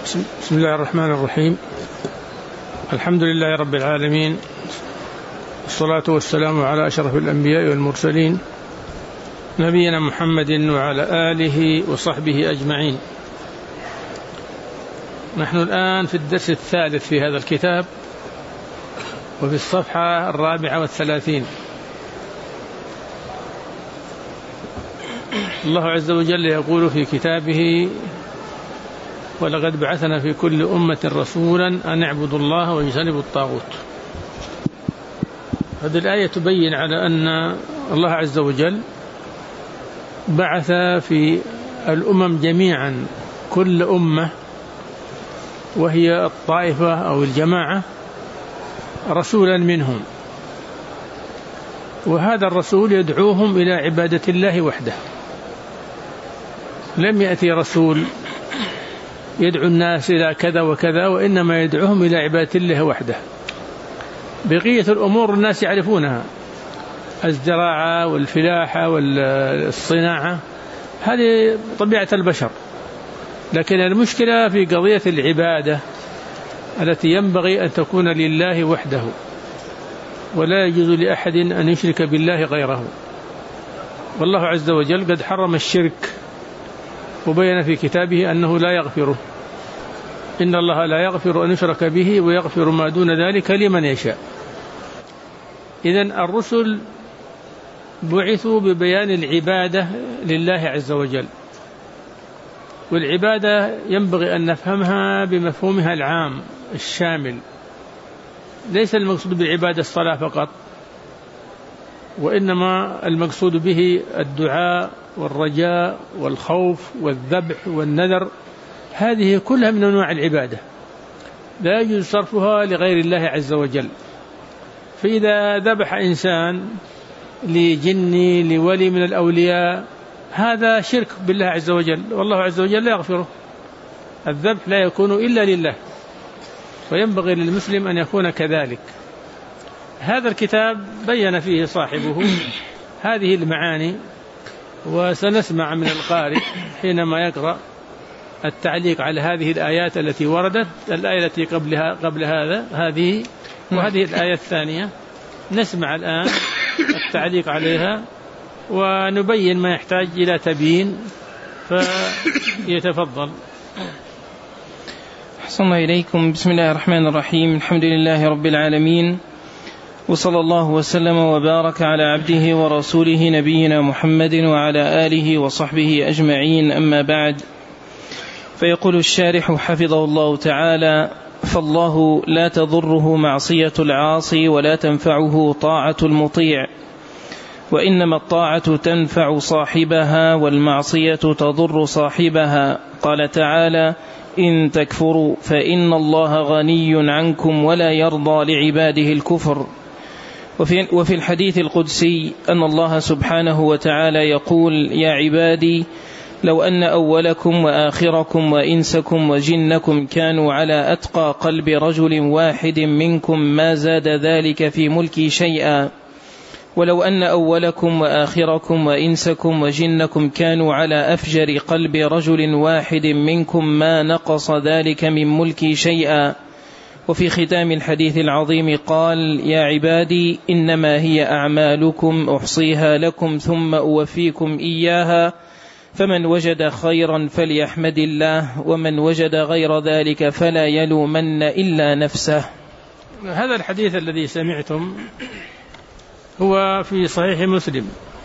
بسم الله الرحمن الرحيم. الحمد لله رب العالمين، والصلاة والسلام على أشرف الأنبياء والمرسلين، نبينا محمد وعلى آله وصحبه أجمعين. نحن الآن في الدرس الثالث في هذا الكتاب، وفي الصفحة 34. الله عز وجل يقول في كتابه: ولقد بعثنا في كل أمة رسولا أن اعبدوا الله واجتنبوا الطاغوت. هذه الآية تبين على أن الله عز وجل بعث في الأمم جميعا، كل أمة وهي الطائفة أو الجماعة، رسولا منهم، وهذا الرسول يدعوهم إلى عبادة الله وحده. لم يأتي رسول يدعو الناس إلى كذا وكذا، وإنما يدعوهم إلى عبادة الله وحده. بقية الأمور الناس يعرفونها، الزراعة والفلاحة والصناعة، هذه طبيعة البشر. لكن المشكلة في قضية العبادة التي ينبغي أن تكون لله وحده، ولا يجوز لأحد أن يشرك بالله غيره. والله عز وجل قد حرم الشرك، وبين في كتابه أنه لا يغفره، إن الله لا يغفر أن يشرك به ويغفر ما دون ذلك لمن يشاء. إذن الرسل بعثوا ببيان العبادة لله عز وجل، والعبادة ينبغي أن نفهمها بمفهومها العام الشامل. ليس المقصود بالعبادة الصلاة فقط، وإنما المقصود به الدعاء والرجاء والخوف والذبح والنذر، هذه كلها من أنواع العبادة، لا يجوز صرفها لغير الله عز وجل. فإذا ذبح إنسان لجن لولي من الأولياء، هذا شرك بالله عز وجل، والله عز وجل لا يغفره. الذبح لا يكون إلا لله، وينبغي للمسلم أن يكون كذلك. هذا الكتاب بين فيه صاحبه هذه المعاني، وسنسمع من القارئ حينما يقرأ التعليق على هذه الآيات التي وردت، الآية التي قبل هذه وهذه الآية الثانية. نسمع الآن التعليق عليها ونبين ما يحتاج إلى تبيين، فيتفضل. أحسن الله إليكم. بسم الله الرحمن الرحيم. الحمد لله رب العالمين، وصلى الله وسلم وبارك على عبده ورسوله نبينا محمد وعلى آله وصحبه أجمعين. أما بعد، فيقول الشارح حفظه الله تعالى: فالله لا تضره معصية العاصي ولا تنفعه طاعة المطيع، وإنما الطاعة تنفع صاحبها والمعصية تضر صاحبها. قال تعالى: إن تكفروا فإن الله غني عنكم ولا يرضى لعباده الكفر. وفي الحديث القدسي أن الله سبحانه وتعالى يقول: يا عبادي لو أن أولكم وآخركم وإنسكم وجنكم كانوا على أتقى قلب رجل واحد منكم ما زاد ذلك في ملكي شيئا، ولو أن أولكم وآخركم وإنسكم وجنكم كانوا على أفجر قلب رجل واحد منكم ما نقص ذلك من ملكي شيئا. وفي ختام الحديث العظيم قال: يا عبادي إنما هي أعمالكم أحصيها لكم ثم أوفيكم إياها، فمن وجد خيرا فليحمد الله، ومن وجد غير ذلك فلا يلومن إلا نفسه. هذا الحديث الذي سمعتم هو في صحيح مسلم،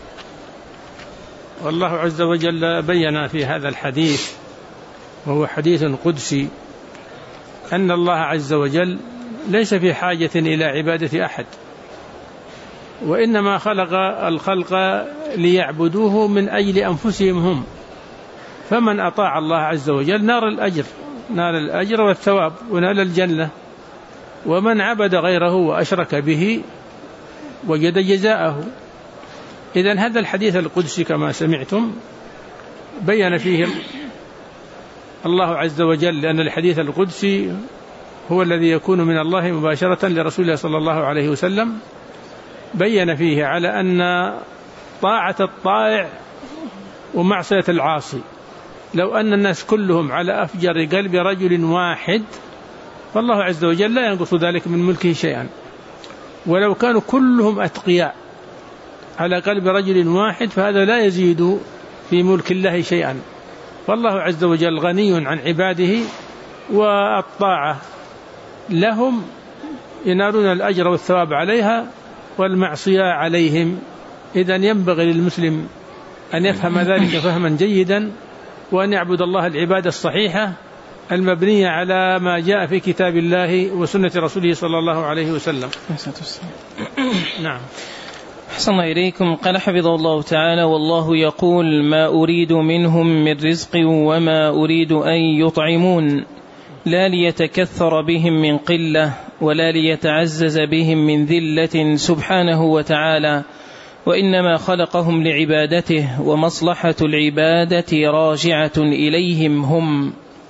والله عز وجل بين في هذا الحديث، وهو حديث قدسي، أن الله عز وجل ليس في حاجة إلى عبادة أحد، وإنما خلق الخلق ليعبدوه من أجل أنفسهم هم. فمن أطاع الله عز وجل نال الأجر والثواب ونال الجنة، ومن عبد غيره وأشرك به وجد جزاءه. إذن هذا الحديث القدسي كما سمعتم بين فيه الله عز وجل، لأن الحديث القدسي هو الذي يكون من الله مباشرة لرسول الله صلى الله عليه وسلم، بين فيه على أن طاعة الطائع ومعصية العاصي لو أن الناس كلهم على أفجر قلب رجل واحد فالله عز وجل لا ينقص ذلك من ملكه شيئا. ولو كانوا كلهم أتقياء على قلب رجل واحد فهذا لا يزيد في ملك الله شيئا. فالله عز وجل غني عن عباده، والطاعة لهم ينالون الأجر والثواب عليها، والمعصية عليهم. إذن ينبغي للمسلم أن يفهم ذلك فهما جيدا، وأن يعبد الله العبادة الصحيحة المبنية على ما جاء في كتاب الله وسنة رسوله صلى الله عليه وسلم. نعم. أحسن الله إليكم. قال حفظه الله تعالى: والله يقول ما أريد منهم من رزق وما أريد أن يطعمون، لا ليتكثر بهم من قلة ولا ليتعزز بهم من ذلة سبحانه وتعالى، وإنما خلقهم لعبادته، ومصلحة العبادة راجعة إليهم هم.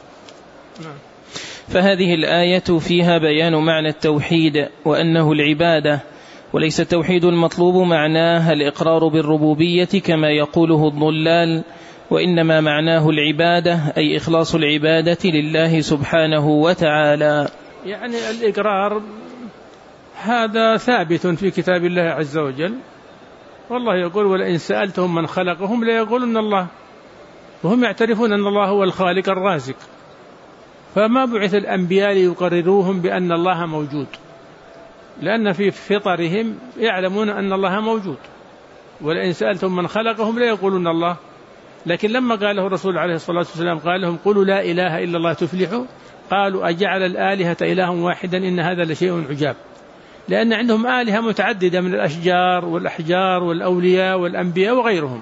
فهذه الآية فيها بيان معنى التوحيد وأنه العبادة، وليس التوحيد المطلوب معناه الإقرار بالربوبية كما يقوله الضلال، وإنما معناه العبادة أي إخلاص العبادة لله سبحانه وتعالى. يعني الإقرار هذا ثابت في كتاب الله عز وجل، والله يقول: ولئن سألتهم من خلقهم ليقولن الله، وهم يعترفون أن الله هو الخالق الرازق. فما بعث الأنبياء ليقرروهم بأن الله موجود، لأن في فطرهم يعلمون أن الله موجود. ولئن سألتهم من خلقهم ليقولون الله. لكن لما قاله الرسول عليه الصلاة والسلام قال لهم: قولوا لا إله إلا الله تفلحوا، قالوا: أجعل الآلهة إله واحدا إن هذا لشيء عجاب. لأن عندهم آلهة متعددة من الأشجار والأحجار والأولياء والأنبياء وغيرهم،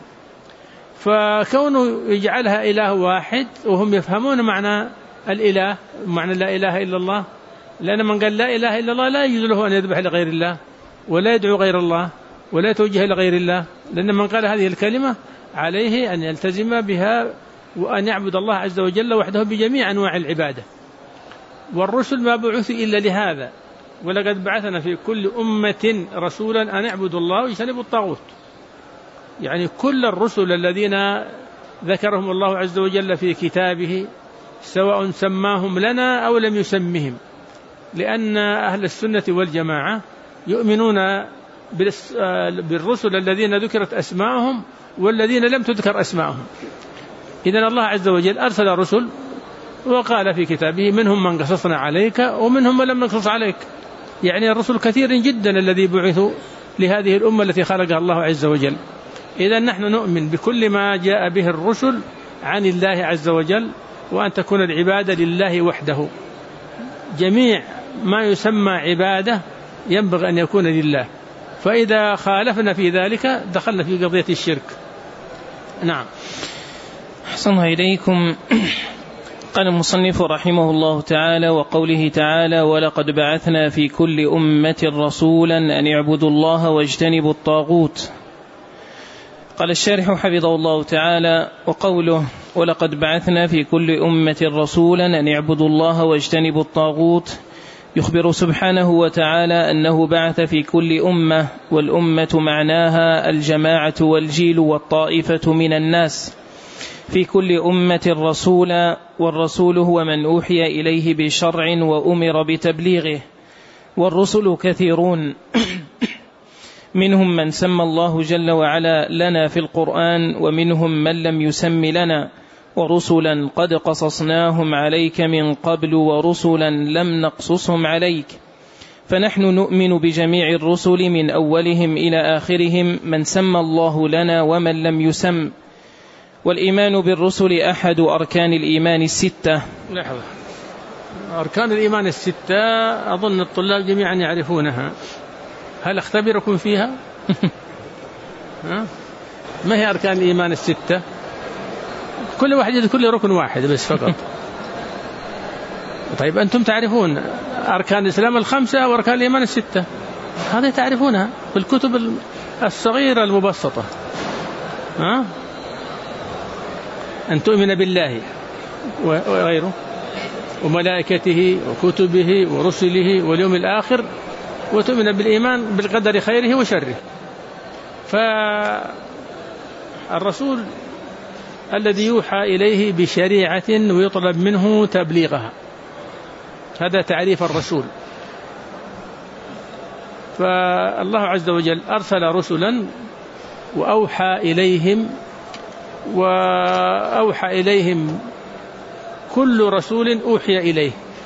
فكونه يجعلها إله واحد وهم يفهمون معنى الإله، معنى لا إله إلا الله. لأن من قال لا إله إلا الله لا يجوز له أن يذبح لغير الله ولا يدعو غير الله ولا يتوجه لغير الله، لأن من قال هذه الكلمة عليه أن يلتزم بها وأن يعبد الله عز وجل وحده بجميع أنواع العبادة. والرسل ما بعثوا إلا لهذا: ولقد بعثنا في كل أمة رسولا أن اعبدوا الله واجتنبوا الطاغوت. يعني كل الرسل الذين ذكرهم الله عز وجل في كتابه سواء سماهم لنا أو لم يسمهم، لأن أهل السنة والجماعة يؤمنون بالرسل الذين ذكرت أسماءهم والذين لم تذكر أسماءهم. إذن الله عز وجل أرسل رسل وقال في كتابه: منهم من قصصنا عليك ومنهم من لم نقصص عليك. يعني الرسل كثير جدا الذي بعثوا لهذه الأمة التي خلقها الله عز وجل. إذن نحن نؤمن بكل ما جاء به الرسل عن الله عز وجل، وأن تكون العبادة لله وحده. جميع ما يسمى عبادة ينبغي أن يكون لله، فإذا خالفنا في ذلك دخلنا في قضية الشرك. نعم. أحسن الله إليكم. قال المصنف رحمه الله تعالى: وقوله تعالى: ولقد بعثنا في كل أمة رسولا أن اعبدوا الله واجتنبوا الطاغوت. قال الشارح حفظه الله تعالى: وقوله ولقد بعثنا في كل أمة رسولا أن اعبدوا الله واجتنبوا الطاغوت يخبر سبحانه وتعالى أنه بعث في كل أمة، والأمة معناها الجماعة والجيل والطائفة من الناس، في كل أمة رسولا، والرسول هو من أوحي إليه بشرع وأمر بتبليغه. والرسل كثيرون منهم من سمى الله جل وعلا لنا في القرآن، ومنهم من لم يسم لنا، ورسلا قد قصصناهم عليك من قبل ورسلا لم نقصصهم عليك. فنحن نؤمن بجميع الرسل من أولهم إلى آخرهم، من سمى الله لنا ومن لم يسم. والإيمان بالرسل أحد أركان الإيمان الستة. لحظة، أركان الإيمان الستة أظن الطلاب جميعا يعرفونها، هل أختبركم فيها؟ ما هي أركان الإيمان الستة؟ كل واحد يذكر لي ركن واحد بس فقط. طيب أنتم تعرفون أركان الإسلام الخمسة وأركان الإيمان الستة، هذه تعرفونها في الكتب الصغيرة المبسطة. أن تؤمن بالله وغيره وملائكته وكتبه ورسله واليوم الآخر، وتؤمن بالإيمان بالقدر خيره وشره. فالرسول الذي يوحى إليه بشريعة ويطلب منه تبليغها. هذا تعريف الرسول. فالله عز وجل أرسل رسلا وأوحى إليهم كل رسول أوحي إليه.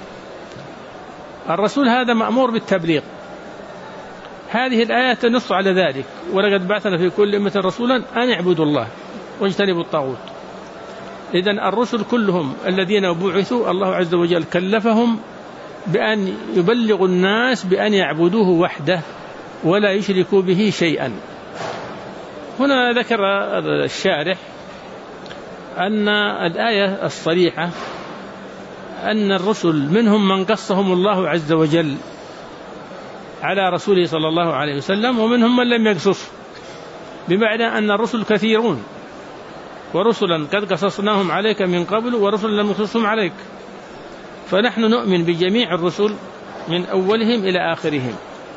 الرسول هذا مأمور بالتبليغ. هذه الآية تنص على ذلك: ولقد بعثنا في كل أمة رسولا أن اعبدوا الله واجتنبوا الطاغوت. إذن الرسل كلهم الذين بعثوا الله عز وجل كلفهم بأن يبلغوا الناس بأن يعبدوه وحده ولا يشركوا به شيئا. هنا ذكر الشارح أن الآية الصريحة أن الرسل منهم من قصهم الله عز وجل على رسوله صلى الله عليه وسلم، ومنهم من لم يقصص، بمعنى أن الرسل كثيرون، ورسلا قد قصصناهم عليك من قبل ورسلا لم نقصصهم عليك. فنحن نؤمن بجميع الرسل من أولهم إلى آخرهم.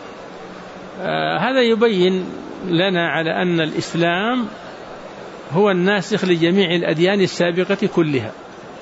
هذا يبين لنا على أن الإسلام هو الناسخ لجميع الأديان السابقة كلها.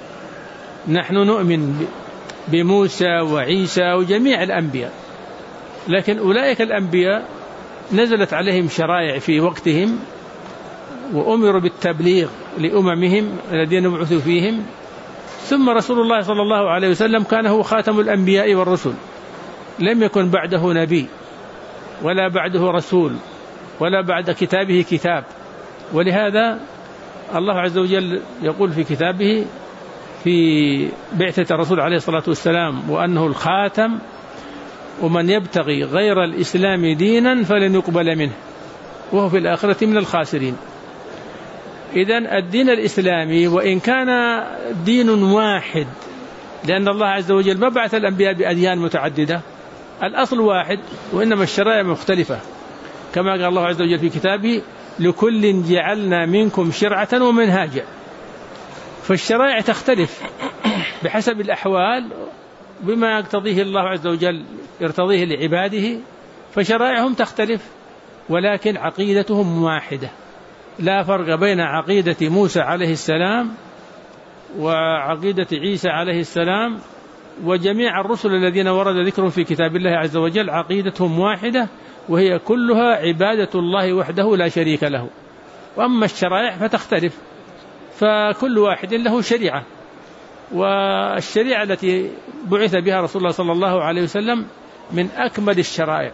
نحن نؤمن بموسى وعيسى وجميع الأنبياء، لكن أولئك الأنبياء نزلت عليهم شرائع في وقتهم وأمروا بالتبليغ لأممهم الذين بعثوا فيهم. ثم رسول الله صلى الله عليه وسلم كان هو خاتم الأنبياء والرسل، لم يكن بعده نبي ولا بعده رسول ولا بعد كتابه كتاب. ولهذا الله عز وجل يقول في كتابه في بعثة الرسول عليه الصلاة والسلام وأنه الخاتم: ومن يبتغي غير الإسلام دينا فلن يقبل منه وهو في الآخرة من الخاسرين. إذن الدين الإسلامي وإن كان دين واحد، لأن الله عز وجل ما بعث الأنبياء بأديان متعددة، الأصل واحد، وإنما الشرائع مختلفة، كما قال الله عز وجل في كتابه: لكل جعلنا منكم شرعة ومنهاجا. فالشرائع تختلف بحسب الأحوال بما يقتضيه الله عز وجل يرتضيه لعباده، فشرائعهم تختلف، ولكن عقيدتهم واحدة. لا فرق بين عقيدة موسى عليه السلام وعقيدة عيسى عليه السلام وجميع الرسل الذين ورد ذكرهم في كتاب الله عز وجل. عقيدتهم واحدة، وهي كلها عبادة الله وحده لا شريك له. وأما الشرائع فتختلف، فكل واحد له شريعة، والشريعة التي بعث بها رسول الله صلى الله عليه وسلم من أكمل الشرائع،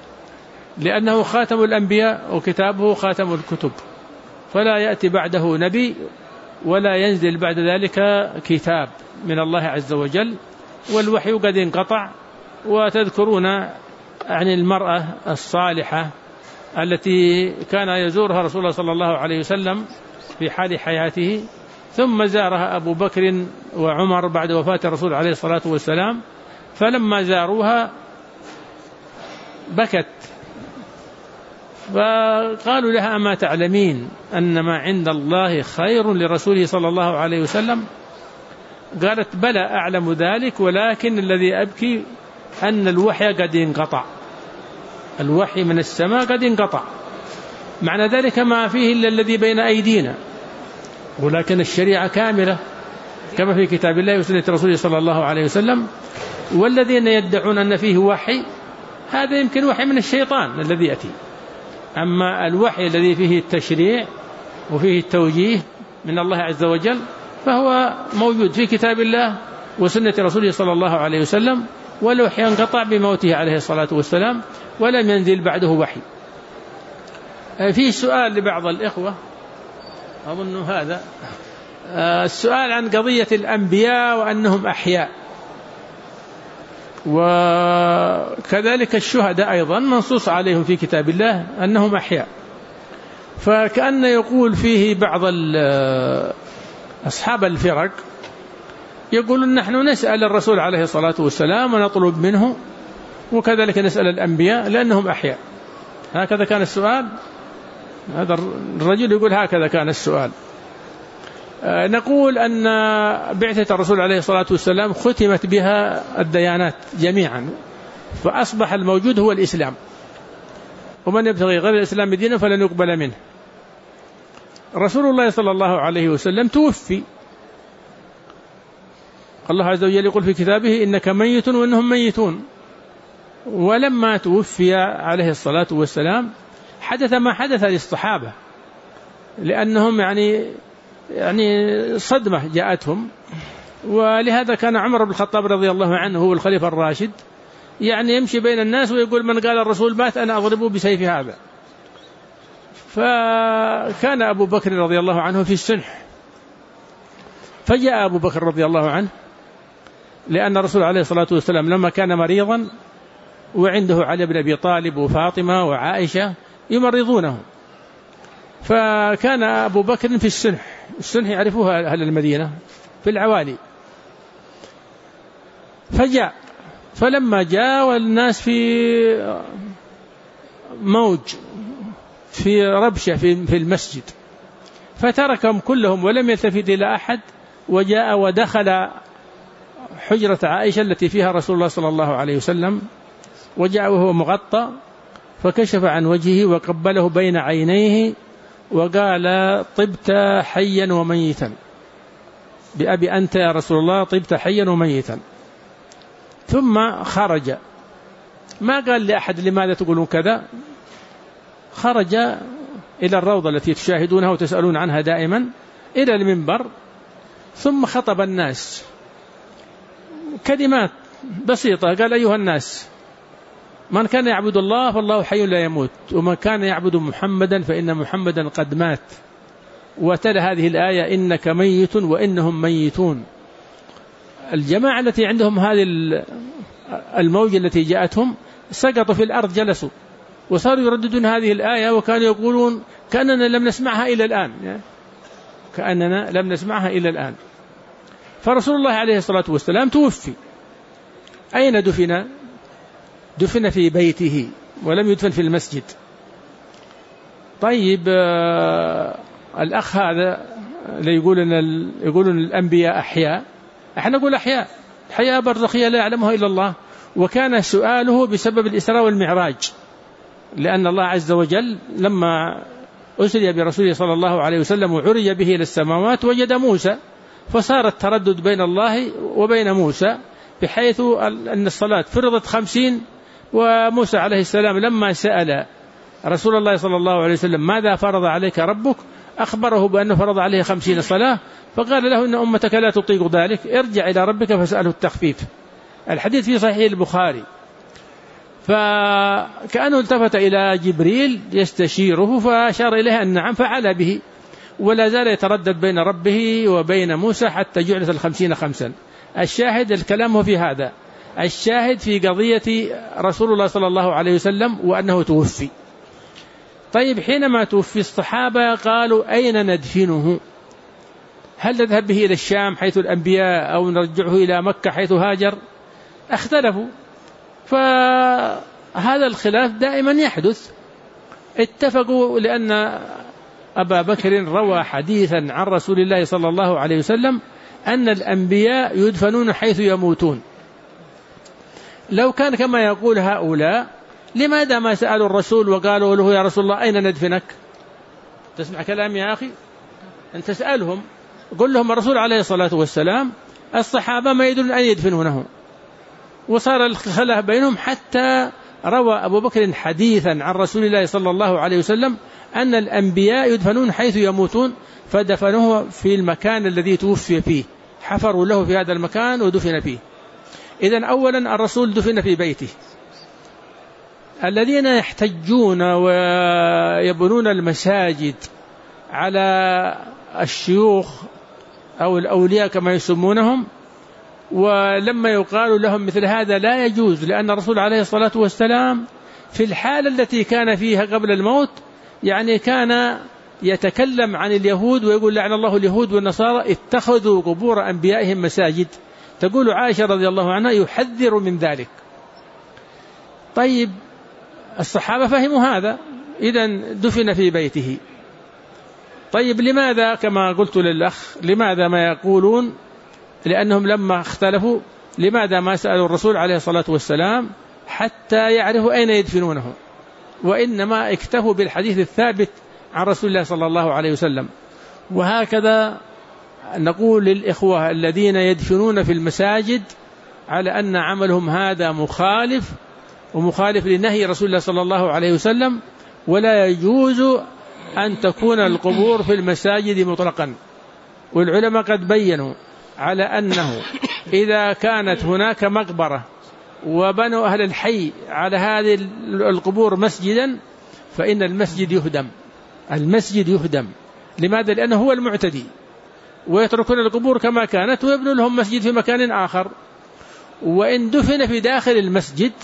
لأنه خاتم الأنبياء وكتابه خاتم الكتب، فلا يأتي بعده نبي ولا ينزل بعد ذلك كتاب من الله عز وجل، والوحي قد انقطع. وتذكرون عن المرأة الصالحة التي كان يزورها رسول الله صلى الله عليه وسلم في حال حياته، ثم زارها أبو بكر وعمر بعد وفاة الرسول عليه الصلاة والسلام، فلما زاروها بكت، فقالوا لها: أما تعلمين أن ما عند الله خير لرسوله صلى الله عليه وسلم؟ قالت: بلى أعلم ذلك، ولكن الذي أبكي أن الوحي قد انقطع، الوحي من السماء قد انقطع، معنى ذلك ما فيه إلا الذي بين أيدينا، ولكن الشريعة كاملة كما في كتاب الله وسنة رسوله صلى الله عليه وسلم. والذين يدعون أن فيه وحي، هذا يمكن وحي من الشيطان الذي يأتي، أما الوحي الذي فيه التشريع وفيه التوجيه من الله عز وجل فهو موجود في كتاب الله وسنة رسوله صلى الله عليه وسلم، والوحي انقطع بموته عليه الصلاة والسلام ولم ينزل بعده وحي. في سؤال لبعض الإخوة أظن هذا السؤال عن قضية الأنبياء وأنهم أحياء، وكذلك الشهداء أيضا منصوص عليهم في كتاب الله أنهم أحياء. فكأن يقول فيه بعض أصحاب الفرق يقولون: نحن نسأل الرسول عليه الصلاة والسلام ونطلب منه، وكذلك نسأل الأنبياء لأنهم أحياء. هكذا كان السؤال. هذا الرجل يقول هكذا كان السؤال. نقول أن بعثة الرسول عليه الصلاة والسلام ختمت بها الديانات جميعا، فأصبح الموجود هو الإسلام، ومن يبتغي غير الإسلام دينا فلن يقبل منه. رسول الله صلى الله عليه وسلم توفي. الله عز وجل يقول في كتابه إنك ميت وإنهم ميتون. ولما توفي عليه الصلاة والسلام حدث ما حدث للصحابة، لأنهم يعني صدمة جاءتهم. ولهذا كان عمر بن الخطاب رضي الله عنه هو الخليفة الراشد يعني يمشي بين الناس ويقول من قال الرسول مات أنا أضربه بسيف هذا. فكان أبو بكر رضي الله عنه في السنح، فجاء أبو بكر رضي الله عنه، لأن الرسول عليه الصلاة والسلام لما كان مريضا وعنده علي بن أبي طالب وفاطمة وعائشة يمرضونه، فكان أبو بكر في السنح. السنح يعرفوها أهل المدينة في العوالي. فجاء، فلما جاء والناس في موج في ربشة في المسجد، فتركهم كلهم ولم يلتفت إلى أحد، وجاء ودخل حجرة عائشة التي فيها رسول الله صلى الله عليه وسلم، وجاء وهو مغطى، فكشف عن وجهه وقبله بين عينيه وقال طبت حيا وميتا، بأبي أنت يا رسول الله طبت حيا وميتا. ثم خرج، ما قال لأحد لماذا تقولون كذا، خرج إلى الروضة التي تشاهدونها وتسألون عنها دائما إلى المنبر، ثم خطب الناس كلمات بسيطة. قال أيها الناس، من كان يعبد الله فالله حي لا يموت، ومن كان يعبد محمدا فإن محمدا قد مات. وتلا هذه الآية إنك ميت وإنهم ميتون. الجماعة التي عندهم هذه الموجة التي جاءتهم سقطوا في الأرض، جلسوا وصاروا يرددون هذه الآية، وكانوا يقولون كأننا لم نسمعها إلى الآن، كأننا لم نسمعها إلى الآن. فرسول الله عليه الصلاة والسلام توفي. أين دفن؟ دفن في بيته ولم يدفن في المسجد. طيب الأخ هذا اللي يقولون الأنبياء أحياء، احنا نقول أحياء، حياة برزخية لا يعلمها إلا الله. وكان سؤاله بسبب الإسراء والمعراج، لأن الله عز وجل لما أسري برسوله صلى الله عليه وسلم وعرج به إلى السماوات وجد موسى، فصار التردد بين الله وبين موسى، بحيث أن الصلاة فرضت 50، وموسى عليه السلام لما سأل رسول الله صلى الله عليه وسلم ماذا فرض عليك ربك، أخبره بأنه فرض عليه 50 صلاة، فقال له إن أمتك لا تطيق ذلك، ارجع إلى ربك فاسأله التخفيف. الحديث في صحيح البخاري. فكأنه التفت إلى جبريل يستشيره فأشار إليه أن نعم، فعل به، ولا زال يتردد بين ربه وبين موسى حتى جعلت 50 خمسا. الشاهد الكلام هو في هذا، الشاهد في قضية رسول الله صلى الله عليه وسلم وأنه توفي. طيب حينما توفي الصحابة قالوا أين ندفنه؟ هل نذهب به إلى الشام حيث الأنبياء أو نرجعه إلى مكة حيث هاجر؟ اختلفوا. فهذا الخلاف دائما يحدث. اتفقوا لأن أبا بكر روى حديثا عن رسول الله صلى الله عليه وسلم أن الأنبياء يدفنون حيث يموتون. لو كان كما يقول هؤلاء لماذا ما سألوا الرسول وقالوا له يا رسول الله أين ندفنك؟ تسمع كلام يا أخي؟ أن تسألهم، قل لهم الرسول عليه الصلاة والسلام الصحابة ما يدرون أن يدفنونه، وصار الخلاف بينهم حتى روى أبو بكر حديثا عن رسول الله صلى الله عليه وسلم أن الأنبياء يدفنون حيث يموتون، فدفنوه في المكان الذي توفي فيه، حفروا له في هذا المكان ودفن فيه. إذن أولا الرسول دفن في بيته. الذين يحتجون ويبنون المساجد على الشيوخ أو الأولياء كما يسمونهم، ولما يقال لهم مثل هذا لا يجوز، لأن الرسول عليه الصلاة والسلام في الحالة التي كان فيها قبل الموت يعني كان يتكلم عن اليهود ويقول لعن الله اليهود والنصارى اتخذوا قبور أنبيائهم مساجد. تقول عائشة رضي الله عنها يحذر من ذلك. طيب الصحابة فهموا هذا، إذن دفن في بيته. طيب لماذا كما قلت للأخ لماذا ما يقولون؟ لأنهم لما اختلفوا لماذا ما سألوا الرسول عليه الصلاة والسلام حتى يعرفوا أين يدفنونه، وإنما اكتفوا بالحديث الثابت عن رسول الله صلى الله عليه وسلم. وهكذا نقول للإخوة الذين يدفنون في المساجد على أن عملهم هذا مخالف لنهي رسول الله صلى الله عليه وسلم، ولا يجوز أن تكون القبور في المساجد مطلقا. والعلماء قد بيّنوا على أنه إذا كانت هناك مقبرة وبنوا أهل الحي على هذه القبور مسجدا فإن المسجد يهدم. لماذا؟ لأنه هو المعتدي، ويتركون القبور كما كانت ويبنوا لهم مسجد في مكان آخر. وإن دفن في داخل المسجد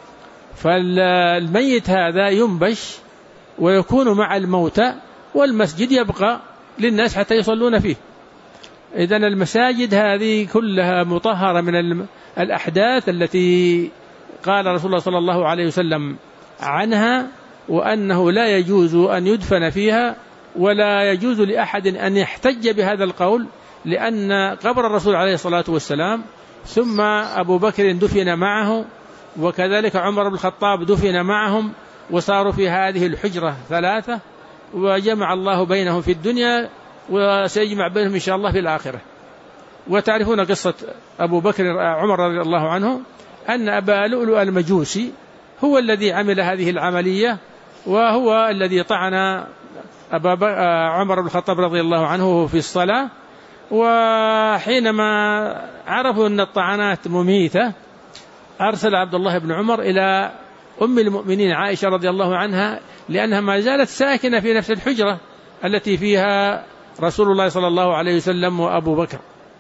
فالميت هذا ينبش ويكون مع الموتى، والمسجد يبقى للناس حتى يصلون فيه. إذن المساجد هذه كلها مطهرة من الأحداث التي قال رسول الله صلى الله عليه وسلم عنها، وأنه لا يجوز أن يدفن فيها، ولا يجوز لأحد أن يحتج بهذا القول، لأن قبر الرسول عليه الصلاة والسلام ثم أبو بكر دفن معه، وكذلك عمر بن الخطاب دفن معهم، وصاروا في هذه الحجرة 3، وجمع الله بينهم في الدنيا وسيجمع بينهم إن شاء الله في الآخرة. وتعرفون قصة أبو بكر عمر رضي الله عنه أن أبا لؤلؤ المجوسي هو الذي عمل هذه العملية، وهو الذي طعن عمر بن الخطاب رضي الله عنه في الصلاة. وحينما عرفوا أن الطعنات مميتة أرسل عبد الله بن عمر إلى أم المؤمنين عائشة رضي الله عنها، لأنها ما زالت ساكنة في نفس الحجرة التي فيها رسول الله صلى الله عليه وسلم وأبو بكر،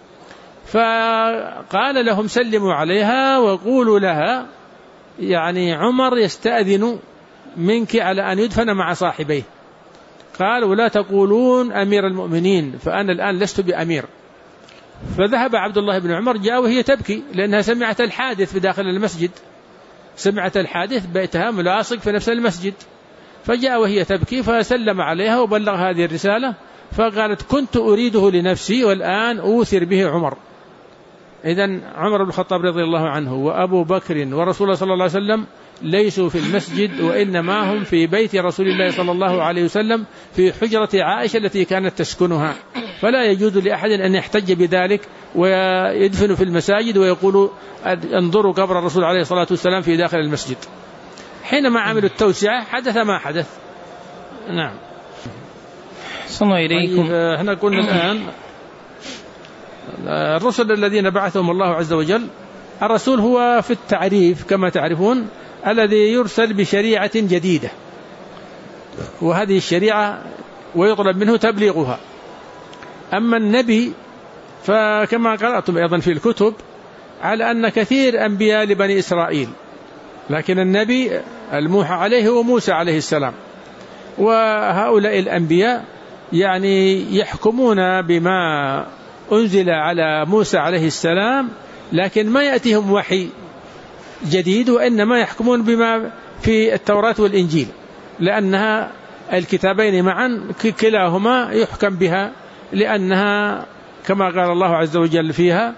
فقال لهم سلموا عليها وقولوا لها يعني عمر يستأذن منك على أن يدفن مع صاحبيه. قالوا لا تقولون أمير المؤمنين، فأنا الآن لست بأمير. فذهب عبد الله بن عمر، جاء وهي تبكي لأنها سمعت الحادث في داخل المسجد، سمعت الحادث بيتها ملاصق في نفس المسجد، فجاء وهي تبكي فسلم عليها وبلغ هذه الرسالة، فقالت كنت أريده لنفسي والآن أوثر به عمر. إذن عمر بن الخطاب رضي الله عنه وأبو بكر ورسول الله صلى الله عليه وسلم ليسوا في المسجد، وإنما هم في بيت رسول الله صلى الله عليه وسلم في حجرة عائشة التي كانت تسكنها. فلا يجوز لأحد أن يحتج بذلك ويدفن في المساجد ويقولوا انظروا قبر الرسول عليه الصلاة والسلام في داخل المسجد. حينما عملوا التوسعة حدث ما حدث. نعم. صلى إليكم. احنا قلنا الآن الرسل الذين بعثهم الله عز وجل، الرسول هو في التعريف كما تعرفون الذي يرسل بشريعة جديدة، وهذه الشريعة ويطلب منه تبليغها. أما النبي فكما قرأتم أيضا في الكتب على أن كثير أنبياء لبني إسرائيل، لكن النبي الموحى عليه هو موسى عليه السلام. وهؤلاء الأنبياء يعني يحكمون بما أنزل على موسى عليه السلام، لكن ما يأتيهم وحي جديد، وإنما يحكمون بما في التوراة والإنجيل، لأنها الكتابين معا كلاهما يحكم بها، لأنها كما قال الله عز وجل فيها،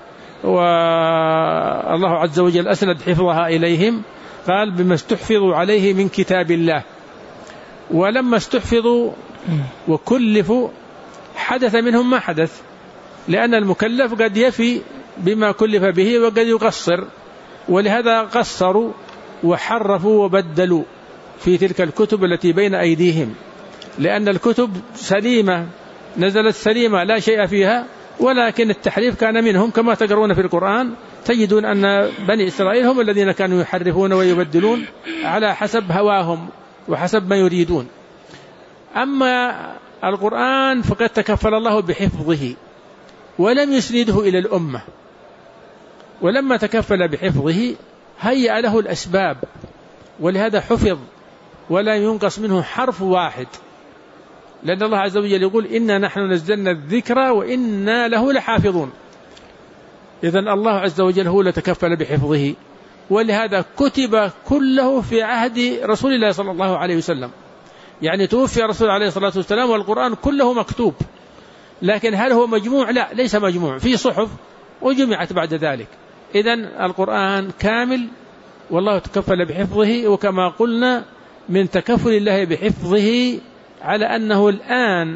والله عز وجل أسند حفظها إليهم، قال بما استحفظوا عليه من كتاب الله. ولما استحفظوا وكلفوا حدث منهم ما حدث، لأن المكلف قد يفي بما كلف به وقد يقصر، ولهذا قصروا وحرفوا وبدلوا في تلك الكتب التي بين أيديهم، لأن الكتب سليمة نزلت سليمة لا شيء فيها، ولكن التحريف كان منهم، كما تقرون في القرآن تجدون أن بني إسرائيل هم الذين كانوا يحرفون ويبدلون على حسب هواهم وحسب ما يريدون. أما القرآن فقد تكفل الله بحفظه ولم يسنده إلى الأمة، ولما تكفل بحفظه هيأ له الأسباب، ولهذا حفظ ولا ينقص منه حرف واحد، لأن الله عز وجل يقول إنا نحن نزلنا الذكر وإنا له لحافظون. إذن الله عز وجل هو لتكفل بحفظه، ولهذا كتب كله في عهد رسول الله صلى الله عليه وسلم. يعني توفي رسول عليه الصلاة والسلام والقرآن كله مكتوب، لكن هل هو مجموع؟ لا، ليس مجموع، في صحف وجمعت بعد ذلك. إذن القرآن كامل والله تكفل بحفظه، وكما قلنا من تكفل الله بحفظه على أنه الآن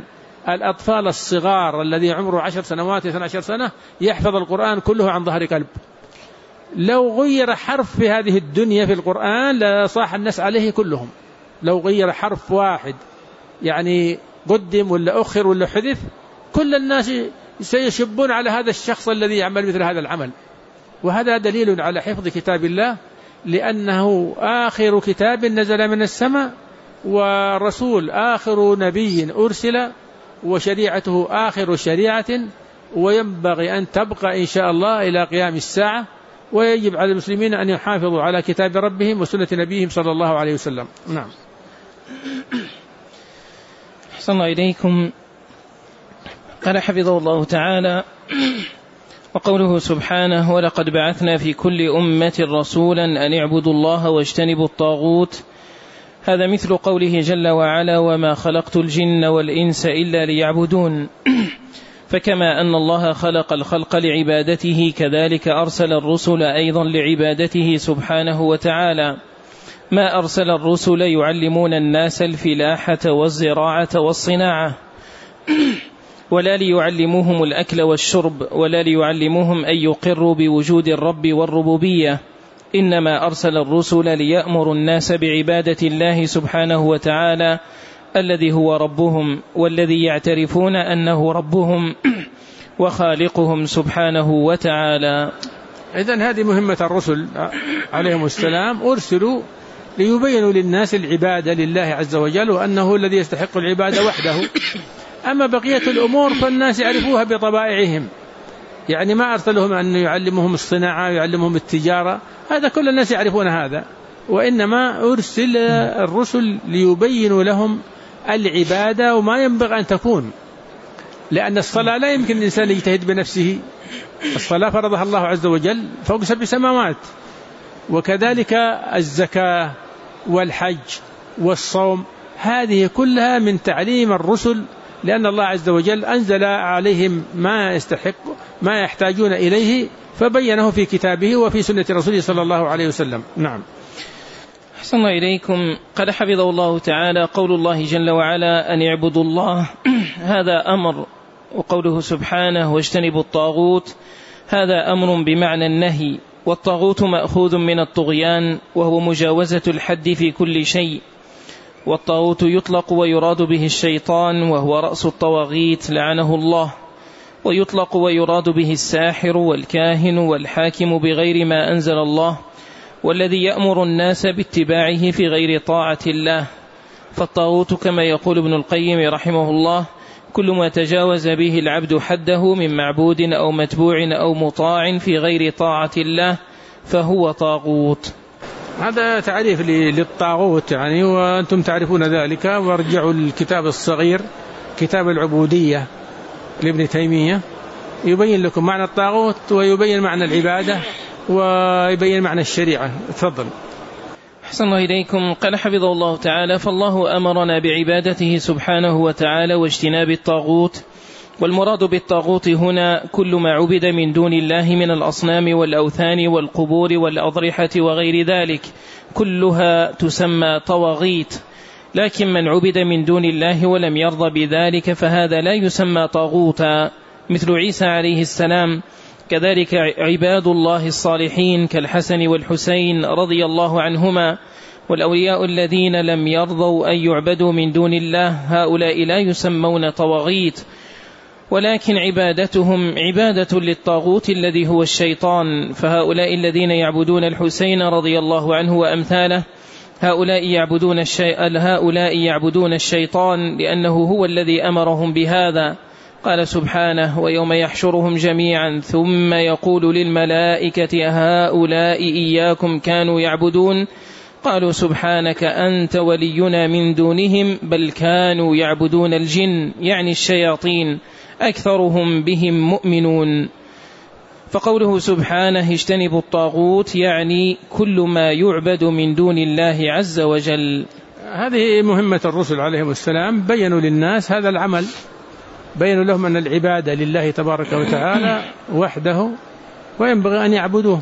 الأطفال الصغار الذي عمره 10 سنوات 12 سنة يحفظ القرآن كله عن ظهر قلب. لو غير حرف في هذه الدنيا في القرآن لصاح الناس عليه كلهم. لو غير حرف واحد يعني قدم ولا أخر ولا حذف، كل الناس سيشبون على هذا الشخص الذي يعمل مثل هذا العمل. وهذا دليل على حفظ كتاب الله، لأنه آخر كتاب نزل من السماء، ورسول آخر نبي أرسل، وشريعته آخر شريعة، وينبغي أن تبقى إن شاء الله إلى قيام الساعة. ويجب على المسلمين أن يحافظوا على كتاب ربهم وسنة نبيهم صلى الله عليه وسلم. نعم. أحسن الله إليكم. قال حفظه الله تعالى: وقوله سبحانه: ولقد بعثنا في كل أمة رسولا أن اعبدوا الله واجتنبوا الطاغوت. هذا مثل قوله جل وعلا: وما خلقت الجن والإنس إلا ليعبدون. فكما أن الله خلق الخلق لعبادته، كذلك أرسل الرسل أيضا لعبادته سبحانه وتعالى. ما أرسل الرسل يعلمون الناس الفلاحة والزراعة والصناعة، ولا ليعلموهم الأكل والشرب، ولا ليعلموهم أن يقروا بوجود الرب والربوبية، إنما أرسل الرسل ليأمروا الناس بعبادة الله سبحانه وتعالى الذي هو ربهم، والذي يعترفون أنه ربهم وخالقهم سبحانه وتعالى. إذن هذه مهمة الرسل عليهم السلام، أرسلوا ليبينوا للناس العبادة لله عز وجل، وأنه الذي يستحق العبادة وحده. أما بقية الأمور فالناس يعرفوها بطبائعهم، يعني ما أرسلهم أن يعلمهم الصناعة ويعلمهم التجارة، هذا كل الناس يعرفون هذا. وإنما أرسل الرسل ليبينوا لهم العبادة وما ينبغي أن تكون، لأن الصلاة لا يمكن الإنسان يجتهد بنفسه. الصلاة فرضها الله عز وجل فوق 7 سماوات، وكذلك الزكاة والحج والصوم، هذه كلها من تعليم الرسل، لأن الله عز وجل أنزل عليهم ما يحتاجون إليه، فبينه في كتابه وفي سنة رسوله صلى الله عليه وسلم. نعم. أحسن الله إليكم. قد حفظه الله تعالى: قول الله جل وعلا أن اعبدوا الله، هذا أمر، وقوله سبحانه واجتنبوا الطاغوت، هذا أمر بمعنى النهي. والطاغوت مأخوذ من الطغيان، وهو مجاوزة الحد في كل شيء. والطاغوت يطلق ويراد به الشيطان، وهو رأس الطواغيت لعنه الله، ويطلق ويراد به الساحر والكاهن والحاكم بغير ما أنزل الله، والذي يأمر الناس باتباعه في غير طاعة الله. فالطاغوت كما يقول ابن القيم رحمه الله: كل ما تجاوز به العبد حده من معبود أو متبوع أو مطاع في غير طاعة الله فهو طاغوت. هذا تعريف للطاغوت يعني، وأنتم تعرفون ذلك. وارجعوا الكتاب الصغير كتاب العبودية لابن تيمية، يبين لكم معنى الطاغوت ويبين معنى العبادة ويبين معنى الشريعة. تفضل. أحسن الله إليكم. قال حفظه الله تعالى: فالله أمرنا بعبادته سبحانه وتعالى واجتناب الطاغوت. والمراد بالطاغوت هنا كل ما عبد من دون الله من الأصنام والأوثان والقبور والأضرحة وغير ذلك، كلها تسمى طواغيت. لكن من عبد من دون الله ولم يرضى بذلك فهذا لا يسمى طاغوتا، مثل عيسى عليه السلام. كذلك عباد الله الصالحين كالحسن والحسين رضي الله عنهما. والأولياء الذين لم يرضوا أن يعبدوا من دون الله هؤلاء لا يسمون طواغيت، ولكن عبادتهم عبادة للطاغوت الذي هو الشيطان. فهؤلاء الذين يعبدون الحسين رضي الله عنه وأمثاله هؤلاء يعبدون الشيطان، لأنه هو الذي أمرهم بهذا. قال سبحانه: ويوم يحشرهم جميعا ثم يقول للملائكة هؤلاء إياكم كانوا يعبدون، قالوا سبحانك أنت ولينا من دونهم بل كانوا يعبدون الجن، يعني الشياطين، أكثرهم بهم مؤمنون. فقوله سبحانه اجتنبوا الطاغوت يعني كل ما يعبد من دون الله عز وجل. هذه مهمة الرسل عليهم السلام، بينوا للناس هذا العمل، بينوا لهم أن العبادة لله تبارك وتعالى وحده وينبغي أن يعبدوه،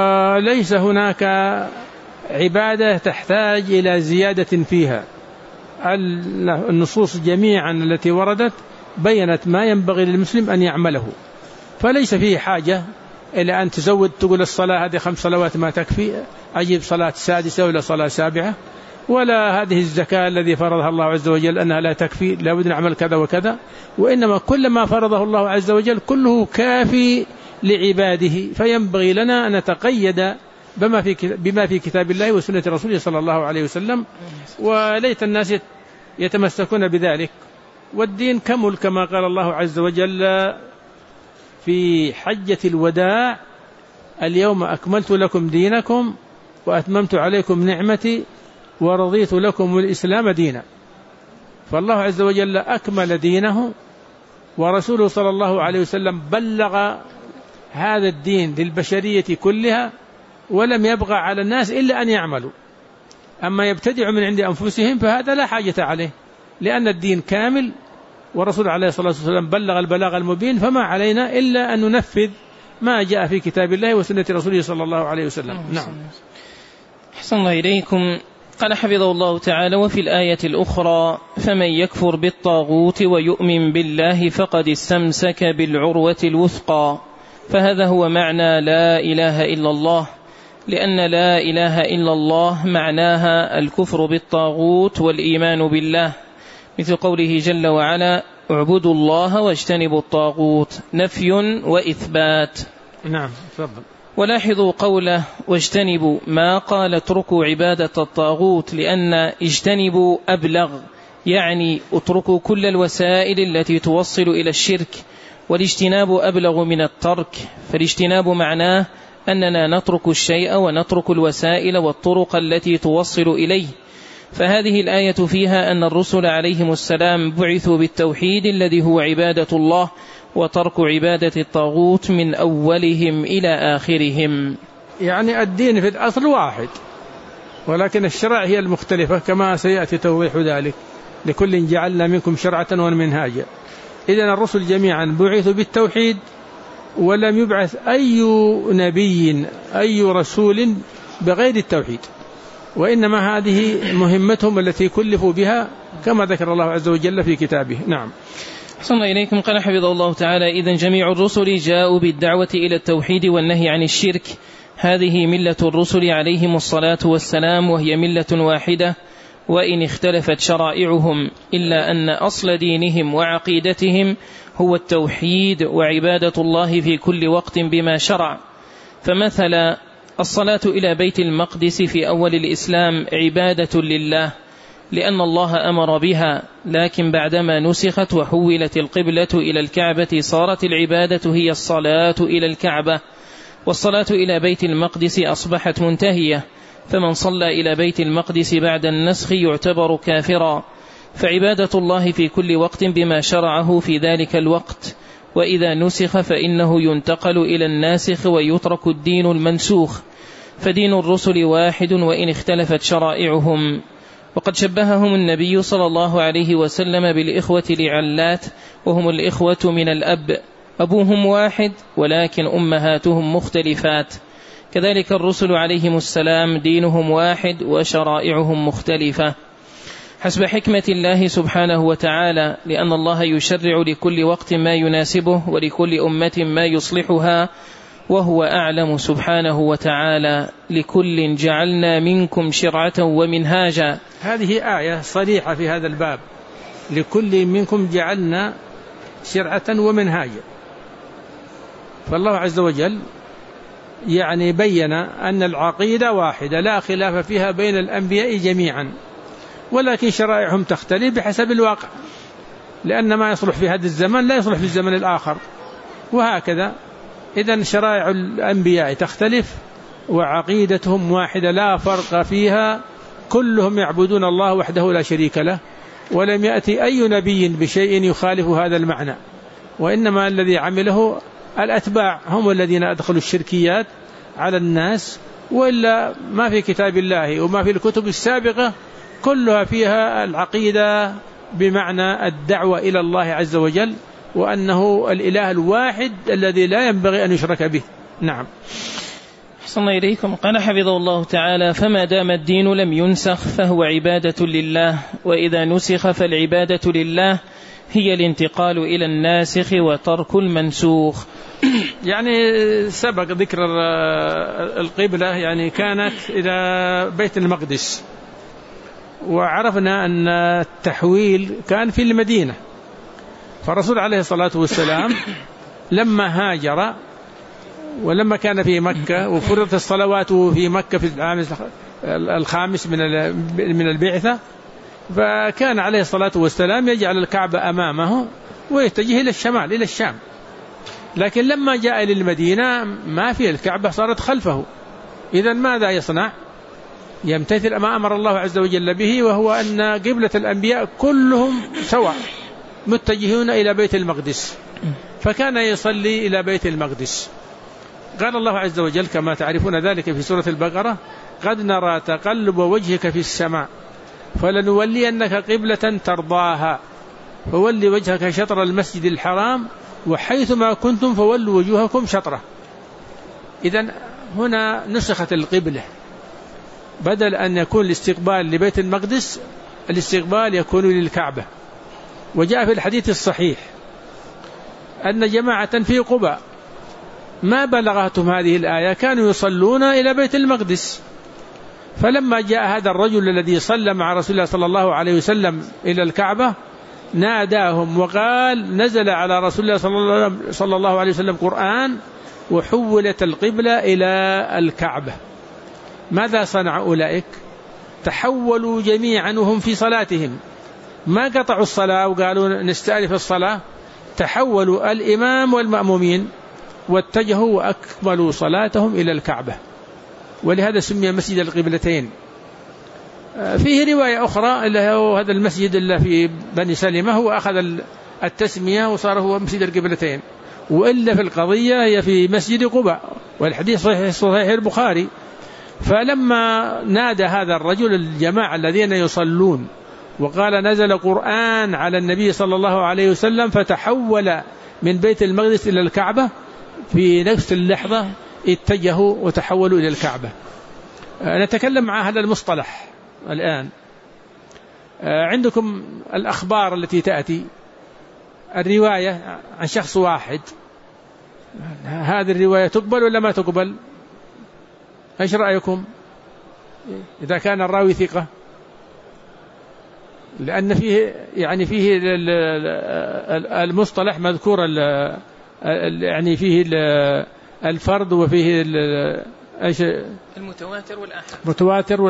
وليس هناك عبادة تحتاج إلى زيادة فيها، النصوص جميعا التي وردت بيّنت ما ينبغي للمسلم أن يعمله، فليس فيه حاجة إلى أن تزود تقول الصلاة هذه 5 صلوات ما تكفي، أجيب صلاة سادسة ولا صلاة سابعة، ولا هذه الزكاة الذي فرضها الله عز وجل أنها لا تكفي، لا بد نعمل كذا وكذا، وإنما كل ما فرضه الله عز وجل كله كافي لعباده، فينبغي لنا أن نتقيد بما في كتاب الله وسنة رسوله صلى الله عليه وسلم، وليت الناس يتمسكون بذلك. والدين كمل كما قال الله عز وجل في حجة الوداع: اليوم أكملت لكم دينكم وأتممت عليكم نعمتي ورضيت لكم الإسلام دينا. فالله عز وجل أكمل دينه، ورسوله صلى الله عليه وسلم بلغ هذا الدين للبشرية كلها، ولم يبقى على الناس إلا أن يعملوا. أما يبتدع من عند أنفسهم فهذا لا حاجة عليه، لأن الدين كامل، ورسول عليه الصلاة والسلام بلغ البلاغ المبين، فما علينا إلا أن ننفذ ما جاء في كتاب الله وسنة رسوله صلى الله عليه وسلم. نعم. أحسن الله إليكم. قال حفظه الله تعالى: وفي الآية الأخرى: فمن يكفر بالطاغوت ويؤمن بالله فقد استمسك بالعروة الوثقى. فهذا هو معنى لا إله إلا الله، لأن لا إله إلا الله معناها الكفر بالطاغوت والإيمان بالله، مثل قوله جل وعلا: اعبدوا الله واجتنبوا الطاغوت، نفي وإثبات. نعم، تفضل. ولاحظوا قوله واجتنبوا، ما قال اتركوا عبادة الطاغوت، لأن اجتنبوا أبلغ، يعني اتركوا كل الوسائل التي توصل إلى الشرك، والاجتناب أبلغ من الترك، فالاجتناب معناه أننا نترك الشيء ونترك الوسائل والطرق التي توصل إليه. فهذه الآية فيها أن الرسل عليهم السلام بعثوا بالتوحيد الذي هو عبادة الله، وترك عبادة الطاغوت من أولهم إلى آخرهم. يعني الدين في الأصل واحد، ولكن الشرع هي المختلفة كما سيأتي توضيح ذلك: لكل جعلنا منكم شرعة ومنهاجا. إذن الرسل جميعا بعثوا بالتوحيد، ولم يبعث أي نبي أي رسول بغير التوحيد، وإنما هذه مهمتهم التي كلفوا بها كما ذكر الله عز وجل في كتابه. نعم. أحسن إليكم. قال حفظه الله تعالى: إذن جميع الرسل جاءوا بالدعوة إلى التوحيد والنهي عن الشرك. هذه ملة الرسل عليهم الصلاة والسلام، وهي ملة واحدة، وإن اختلفت شرائعهم، إلا أن أصل دينهم وعقيدتهم هو التوحيد وعبادة الله في كل وقت بما شرع. فمثل الصلاة إلى بيت المقدس في أول الإسلام عبادة لله، لأن الله أمر بها، لكن بعدما نسخت وحولت القبلة إلى الكعبة صارت العبادة هي الصلاة إلى الكعبة، والصلاة إلى بيت المقدس أصبحت منتهية، فمن صلى إلى بيت المقدس بعد النسخ يعتبر كافرا. فعبادة الله في كل وقت بما شرعه في ذلك الوقت، وإذا نسخ فإنه ينتقل إلى الناسخ ويترك الدين المنسوخ. فدين الرسل واحد وإن اختلفت شرائعهم. وقد شبههم النبي صلى الله عليه وسلم بالإخوة لعلات، وهم الإخوة من الأب، أبوهم واحد ولكن أمهاتهم مختلفات. كذلك الرسل عليهم السلام دينهم واحد وشرائعهم مختلفة حسب حكمة الله سبحانه وتعالى، لأن الله يشرع لكل وقت ما يناسبه ولكل أمة ما يصلحها، وهو أعلم سبحانه وتعالى. لكل جعلنا منكم شرعة ومنهاجا. هذه آية صريحة في هذا الباب: لكل منكم جعلنا شرعة ومنهاجا. فالله عز وجل يعني بين أن العقيدة واحدة لا خلاف فيها بين الأنبياء جميعا، ولكن شرائعهم تختلف بحسب الواقع، لأن ما يصلح في هذا الزمن لا يصلح في الزمن الآخر، وهكذا. إذن شرائع الأنبياء تختلف وعقيدتهم واحدة لا فرق فيها، كلهم يعبدون الله وحده لا شريك له، ولم يأتي أي نبي بشيء يخالف هذا المعنى، وإنما الذي عمله الأتباع هم الذين أدخلوا الشركيات على الناس، وإلا ما في كتاب الله وما في الكتب السابقة كلها فيها العقيدة بمعنى الدعوة إلى الله عز وجل، وأنه الإله الواحد الذي لا ينبغي أن يشرك به. نعم. أحسن إليكم. قال حفظه الله تعالى: فما دام الدين لم ينسخ فهو عبادة لله، وإذا نسخ فالعبادة لله هي الانتقال إلى الناسخ وترك المنسوخ. يعني سبق ذكر القبلة، يعني كانت إلى بيت المقدس، وعرفنا أن التحويل كان في المدينة، فالرسول عليه الصلاة والسلام لما هاجر ولما كان في مكة وفرضت الصلوات في مكة في العام الخامس من البعثة، فكان عليه الصلاة والسلام يجعل الكعبة أمامه ويتجه إلى الشمال إلى الشام. لكن لما جاء إلى المدينة ما في الكعبة، صارت خلفه. إذن ماذا يصنع؟ يمتثل ما أمر الله عز وجل به، وهو أن قبلة الأنبياء كلهم سواء متجهون إلى بيت المقدس، فكان يصلي إلى بيت المقدس. قال الله عز وجل كما تعرفون ذلك في سورة البقرة: قد نرى تقلب وجهك في السماء فلنولينك قبلة ترضاها فولي وجهك شطر المسجد الحرام وحيثما كنتم فولوا وجوهكم شطره. إذن هنا نسخت القبلة، بدل أن يكون الاستقبال لبيت المقدس الاستقبال يكون للكعبة. وجاء في الحديث الصحيح أن جماعة في قباء ما بلغتهم هذه الآية كانوا يصلون إلى بيت المقدس، فلما جاء هذا الرجل الذي صلى مع رسول الله صلى الله عليه وسلم إلى الكعبة ناداهم وقال: نزل على رسول الله صلى الله عليه وسلم قرآن وحولت القبلة إلى الكعبة. ماذا صنع أولئك؟ تحولوا جميعا وهم في صلاتهم، ما قطعوا الصلاة وقالوا نستأنف الصلاة، تحولوا الإمام والمأمومين واتجهوا وأكملوا صلاتهم إلى الكعبة، ولهذا سمي مسجد القبلتين. فيه رواية أخرى اللي هو هذا المسجد اللي في بني سلمة هو أخذ التسمية وصار هو مسجد القبلتين، وإلا في القضية هي في مسجد قباء، والحديث صحيح البخاري. فلما نادى هذا الرجل الجماعة الذين يصلون وقال: نزل قرآن على النبي صلى الله عليه وسلم، فتحول من بيت المقدس إلى الكعبة، في نفس اللحظة اتجهوا وتحولوا إلى الكعبة. نتكلم مع هذا المصطلح الآن. عندكم الأخبار التي تأتي الرواية عن شخص واحد، هذه الرواية تقبل ولا ما تقبل؟ ايش رأيكم إذا كان الراوي ثقة؟ لأن فيه يعني فيه المصطلح مذكور، يعني فيه الفرد وفيه المتواتر والآحاد. متواتر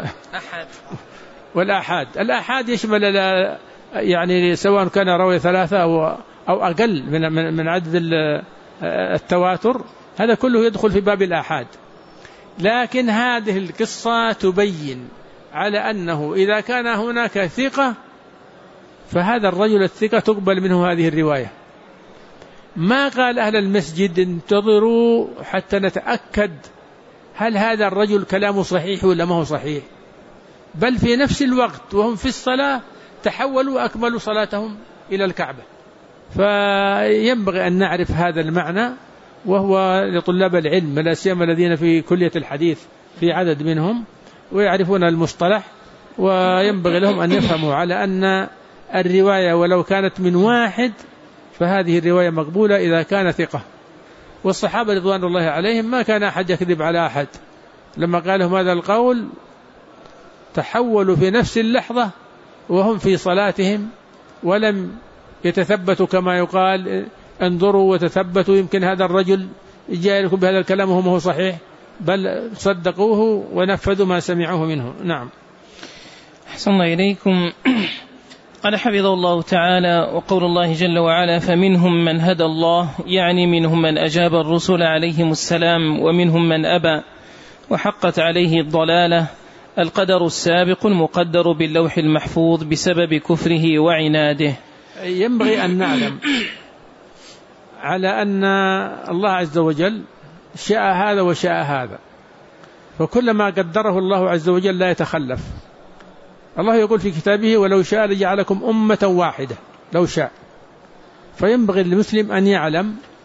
والآحاد. الآحاد يشمل يعني سواء كان راوي ثلاثة أو أقل من عدد التواتر، هذا كله يدخل في باب الآحاد. لكن هذه القصة تبين على أنه إذا كان هناك ثقة فهذا الرجل الثقة تقبل منه هذه الرواية. ما قال أهل المسجد انتظروا حتى نتأكد هل هذا الرجل كلامه صحيح ولا ما هو صحيح، بل في نفس الوقت وهم في الصلاة تحولوا وأكملوا صلاتهم إلى الكعبة. فينبغي أن نعرف هذا المعنى، وهو لطلاب العلم لا سيما الذين في كلية الحديث في عدد منهم ويعرفون المصطلح، وينبغي لهم أن يفهموا على أن الرواية ولو كانت من واحد فهذه الرواية مقبولة إذا كان ثقة. والصحابة رضوان الله عليهم ما كان أحد يكذب على أحد، لما قالهم هذا القول تحولوا في نفس اللحظة وهم في صلاتهم ولم يتثبتوا كما يقال انظروا وتثبتوا يمكن هذا الرجل جاء لكم بهذا الكلام وهو ما هو صحيح، بل صدقوه ونفذوا ما سمعوه منه. نعم. أحسن الله إليكم. قال حفظه الله تعالى: وقول الله جل وعلا: فمنهم من هدى الله، يعني منهم من أجاب الرسل عليهم السلام، ومنهم من أبى وحقت عليه الضلالة. القدر السابق المقدر باللوح المحفوظ بسبب كفره وعناده. ينبغي أن نعلم على أن الله عز وجل شاء هذا وشاء هذا، فكلما قدره الله عز وجل لا يتخلف. الله يقول في كتابه: ولو شاء لجعلكم أمة واحدة، لو شاء. فينبغي للمسلم أن يعلم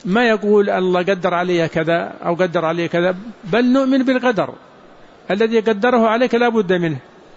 ما يقول الله قدر علي كذا أو قدر علي كذا، بل نؤمن بالقدر الذي قدره عليك لا بد منه.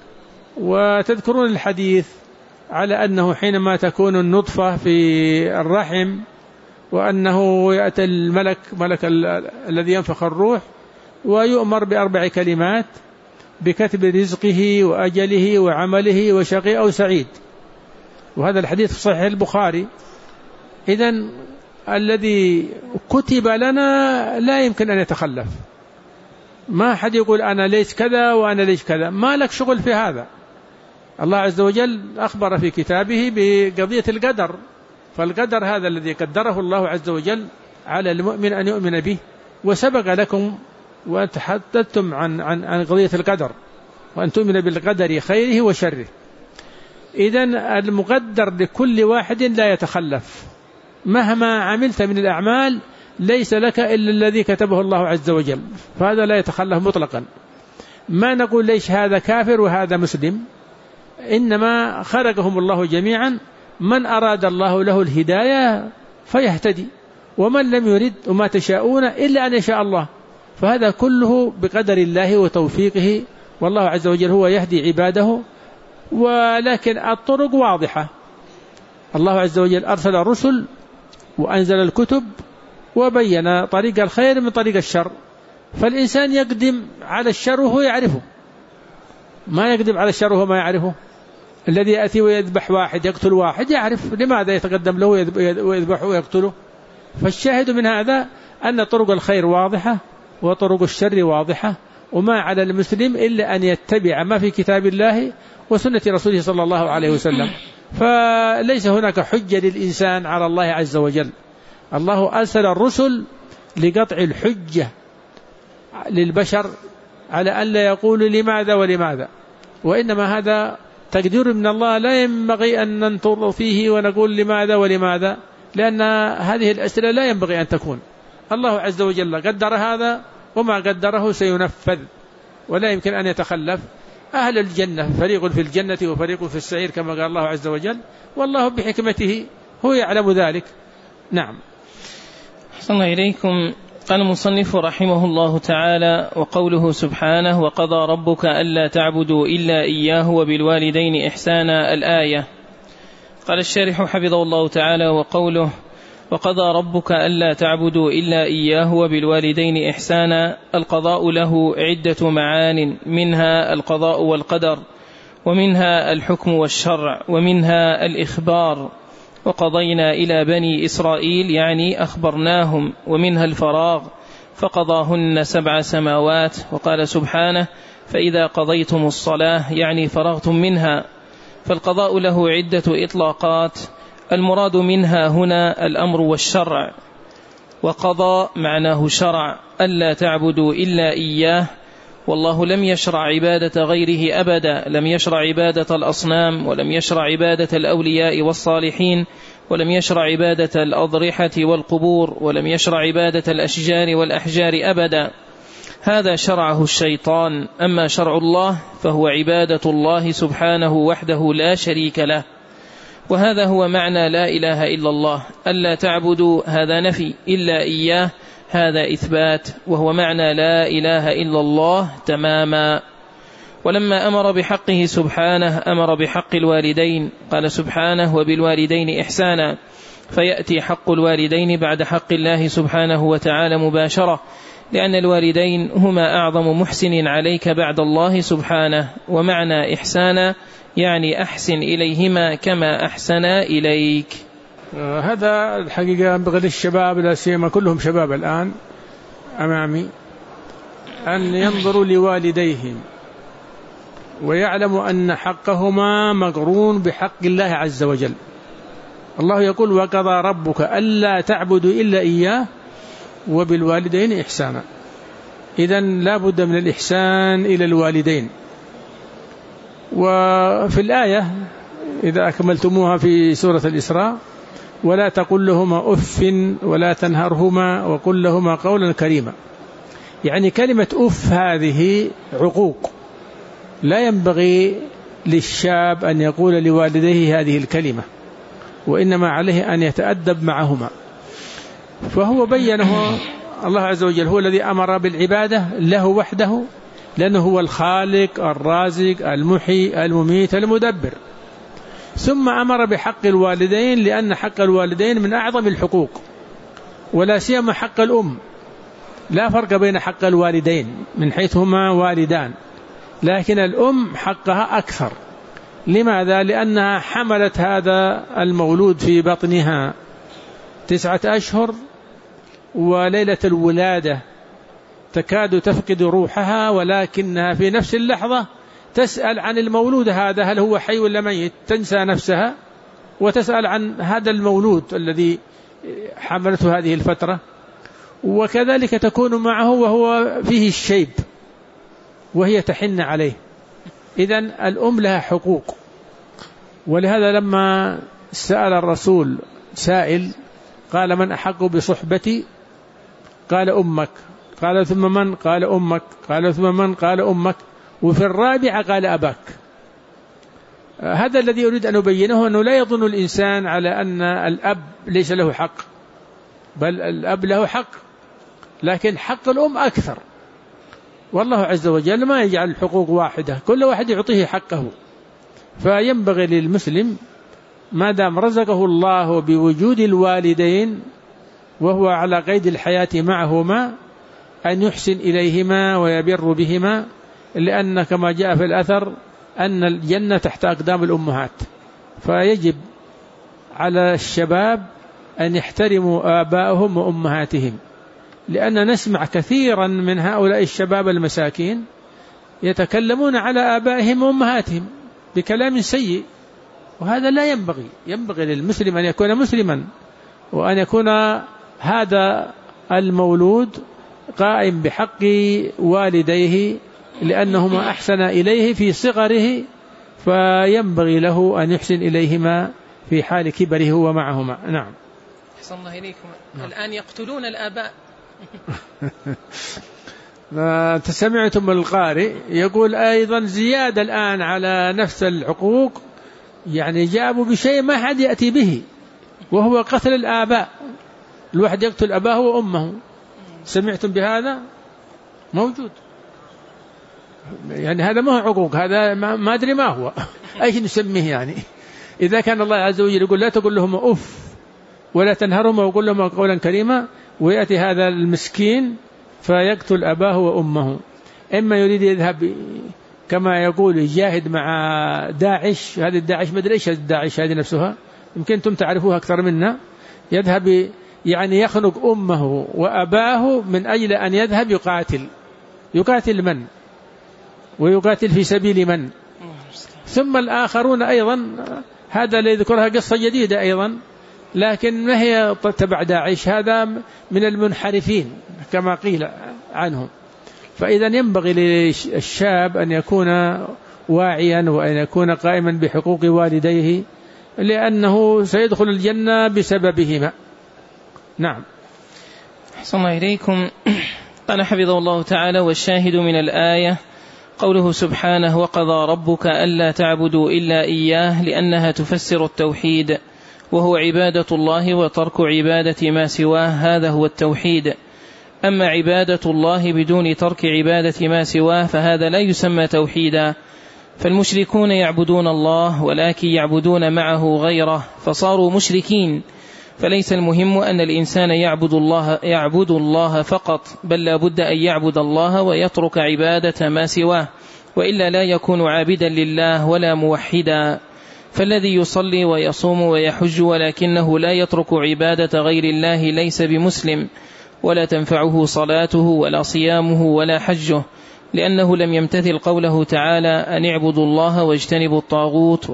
وتذكرون الحديث على أنه حينما تكون النطفة في الرحم وأنه يأتي الملك الذي ينفخ الروح ويؤمر ب4 كلمات بكتب رزقه وأجله وعمله وشقي أو سعيد، وهذا الحديث في صحيح البخاري. إذن الذي كتب لنا لا يمكن أن يتخلف. ما حد يقول أنا ليش كذا وأنا ليش كذا، ما لك شغل في هذا. الله عز وجل أخبر في كتابه بقضية القدر، فالقدر هذا الذي قدره الله عز وجل على المؤمن أن يؤمن به، وسبق لكم وتحدثتم عن قضية القدر وأن تؤمن بالقدر خيره وشره. إذن المقدر لكل واحد لا يتخلف، مهما عملت من الأعمال ليس لك إلا الذي كتبه الله عز وجل، فهذا لا يتخلف مطلقا. ما نقول ليش هذا كافر وهذا مسلم، إنما خلقهم الله جميعا، من أراد الله له الهداية فيهتدي، ومن لم يرد وما تشاءون إلا أن يشاء الله، فهذا كله بقدر الله وتوفيقه، والله عز وجل هو يهدي عباده. ولكن الطرق واضحة، الله عز وجل أرسل الرسل وأنزل الكتب وبين طريق الخير من طريق الشر، فالإنسان يقدم على الشر وهو يعرفه، ما يقدم على الشر وهو ما يعرفه. الذي يأتي ويذبح واحد يقتل واحد يعرف لماذا يتقدم له ويذبحه ويقتله. فالشاهد من هذا أن طرق الخير واضحة وطرق الشر واضحة، وما على المسلم إلا أن يتبع ما في كتاب الله وسنة رسوله صلى الله عليه وسلم. فليس هناك حجة للإنسان على الله عز وجل. الله أرسل الرسل لقطع الحجة للبشر على أن لا يقولوا لماذا ولماذا، وإنما هذا تقدير من الله لا ينبغي أن ننطر فيه ونقول لماذا ولماذا، لأن هذه الأسئلة لا ينبغي أن تكون. الله عز وجل قدر هذا وما قدره سينفذ ولا يمكن أن يتخلف. أهل الجنة فريق في الجنة وفريق في السعير كما قال الله عز وجل، والله بحكمته هو يعلم ذلك. نعم. أحسن الله إليكم. قال المصنف رحمه الله تعالى: وقوله سبحانه: وقضى ربك ألا تعبدوا إلا إياه وبالوالدين إحسانا. الآية. قال الشارح حفظه الله تعالى: وقوله وقضى ربك ألا تعبدوا إلا إياه وبالوالدين إحسانا، القضاء له عدة معان، منها القضاء والقدر، ومنها الحكم والشرع، ومنها الإخبار، وقضينا إلى بني إسرائيل يعني أخبرناهم، ومنها الفراغ فقضاهن 7 سماوات. وقال سبحانه: فإذا قضيتم الصلاة يعني فرغتم منها. فالقضاء له عدة إطلاقات، المراد منها هنا الأمر والشرع. وقضى معناه شرع، ألا تعبدوا إلا إياه، والله لم يشرع عبادة غيره أبدا، لم يشرع عبادة الأصنام، ولم يشرع عبادة الأولياء والصالحين، ولم يشرع عبادة الأضرحة والقبور، ولم يشرع عبادة الأشجار والأحجار أبدا، هذا شرعه الشيطان. أما شرع الله فهو عبادة الله سبحانه وحده لا شريك له، وهذا هو معنى لا إله إلا الله. ألا تعبدوا هذا نفي، إلا إياه هذا إثبات، وهو معنى لا إله إلا الله تماما. ولما أمر بحقه سبحانه أمر بحق الوالدين، قال سبحانه: وبالوالدين إحسانا، فيأتي حق الوالدين بعد حق الله سبحانه وتعالى مباشرة، لأن الوالدين هما أعظم محسن عليك بعد الله سبحانه. ومعنى إحسانا يعني أحسن إليهما كما أحسنا إليك. هذا الحقيقة ينبغي للشباب، لا سيما كلهم شباب الآن أمامي، أن ينظروا لوالديهم ويعلموا أن حقهما مقرون بحق الله عز وجل. الله يقول: وقضى ربك ألا تعبدوا إلا إياه وبالوالدين إحسانا. إذن لا بد من الإحسان إلى الوالدين. وفي الآية إذا أكملتموها في سورة الإسراء: ولا تقل لهما أف ولا تنهرهما وقل لهما قولا كريما. يعني كلمة أف هذه عقوق، لا ينبغي للشاب أن يقول لوالديه هذه الكلمة، وإنما عليه أن يتأدب معهما. فهو بينه الله عز وجل هو الذي أمر بالعبادة له وحده، لأنه هو الخالق الرازق المحيي المميت المدبر. ثم أمر بحق الوالدين، لأن حق الوالدين من أعظم الحقوق، ولا سيما حق الأم. لا فرق بين حق الوالدين من حيث هما والدان، لكن الأم حقها أكثر. لماذا؟ لأنها حملت هذا المولود في بطنها 9 أشهر، وليلة الولادة تكاد تفقد روحها، ولكنها في نفس اللحظة تسأل عن المولود هذا هل هو حي ولا ميت، تنسى نفسها وتسأل عن هذا المولود الذي حملته هذه الفترة. وكذلك تكون معه وهو فيه الشيب وهي تحن عليه. إذن الأم لها حقوق. ولهذا لما سأل الرسول سائل قال من أحق بصحبتي؟ قال أمك. قال ثم من؟ قال أمك. قال ثم من؟ قال أمك. وفي الرابعة قال أباك. هذا الذي أريد أن أبينه، أنه لا يظن الإنسان على أن الأب ليس له حق، بل الأب له حق، لكن حق الأم أكثر. والله عز وجل ما يجعل الحقوق واحدة، كل واحد يعطيه حقه. فينبغي للمسلم ما دام رزقه الله بوجود الوالدين وهو على قيد الحياة معهما أن يحسن إليهما ويبر بهما، لأن كما جاء في الأثر أن الجنة تحت أقدام الأمهات. فيجب على الشباب أن يحترموا آبائهم وأمهاتهم، لأن نسمع كثيرا من هؤلاء الشباب المساكين يتكلمون على آبائهم وأمهاتهم بكلام سيء، وهذا لا ينبغي. ينبغي للمسلم أن يكون مسلما، وأن يكون هذا المولود قائم بحق والديه، لأنهما أحسن إليه في صغره، فينبغي له أن يحسن إليهما في حال كبره ومعهما. نعم. أحسن الله إليكم. الآن يقتلون الآباء. سمعتم القارئ يقول أيضا زيادة الآن على نفس الحقوق، يعني جابوا بشيء ما حد يأتي به، وهو قتل الآباء. الواحد يقتل أباه وأمه. سمعتم بهذا؟ موجود. يعني هذا ما هو عقوق، هذا ما أدري ما هو أيش نسميه. يعني إذا كان الله عز وجل يقول لا تقول لهم أف ولا تنهرهم وقل لهم قولا كريما، ويأتي هذا المسكين فيقتل أباه وأمه. إما يريد يذهب كما يقول يجاهد مع داعش، هذه الداعش ما أدري إيش الداعش هذه نفسها، يمكن أنتم تعرفوها أكثر منا. يذهب يعني يخنق أمه وأباه من أجل أن يذهب يقاتل من؟ ويقاتل في سبيل من؟ ثم الآخرون أيضا، هذا اللي يذكرها قصة جديدة أيضا، لكن ما هي تبع داعش، هذا من المنحرفين كما قيل عنهم. فإذا ينبغي للشاب أن يكون واعيا وأن يكون قائما بحقوق والديه، لأنه سيدخل الجنة بسببهما. نعم. أحسن الله إليكم. قال حفظه الله تعالى: والشاهد من الآية قوله سبحانه: وقضى ربك ألا تعبدوا إلا إياه، لأنها تفسر التوحيد، وهو عبادة الله وترك عبادة ما سواه، هذا هو التوحيد. أما عبادة الله بدون ترك عبادة ما سواه فهذا لا يسمى توحيدا. فالمشركون يعبدون الله ولكن يعبدون معه غيره فصاروا مشركين. فليس المهم أن الإنسان يعبد الله فقط، بل لا بد أن يعبد الله ويترك عبادة ما سواه، وإلا لا يكون عابدا لله ولا موحدا. فالذي يصلي ويصوم ويحج ولكنه لا يترك عبادة غير الله ليس بمسلم، ولا تنفعه صلاته ولا صيامه ولا حجه، لأنه لم يمتثل قوله تعالى: أن اعبدوا الله واجتنبوا الطاغوت،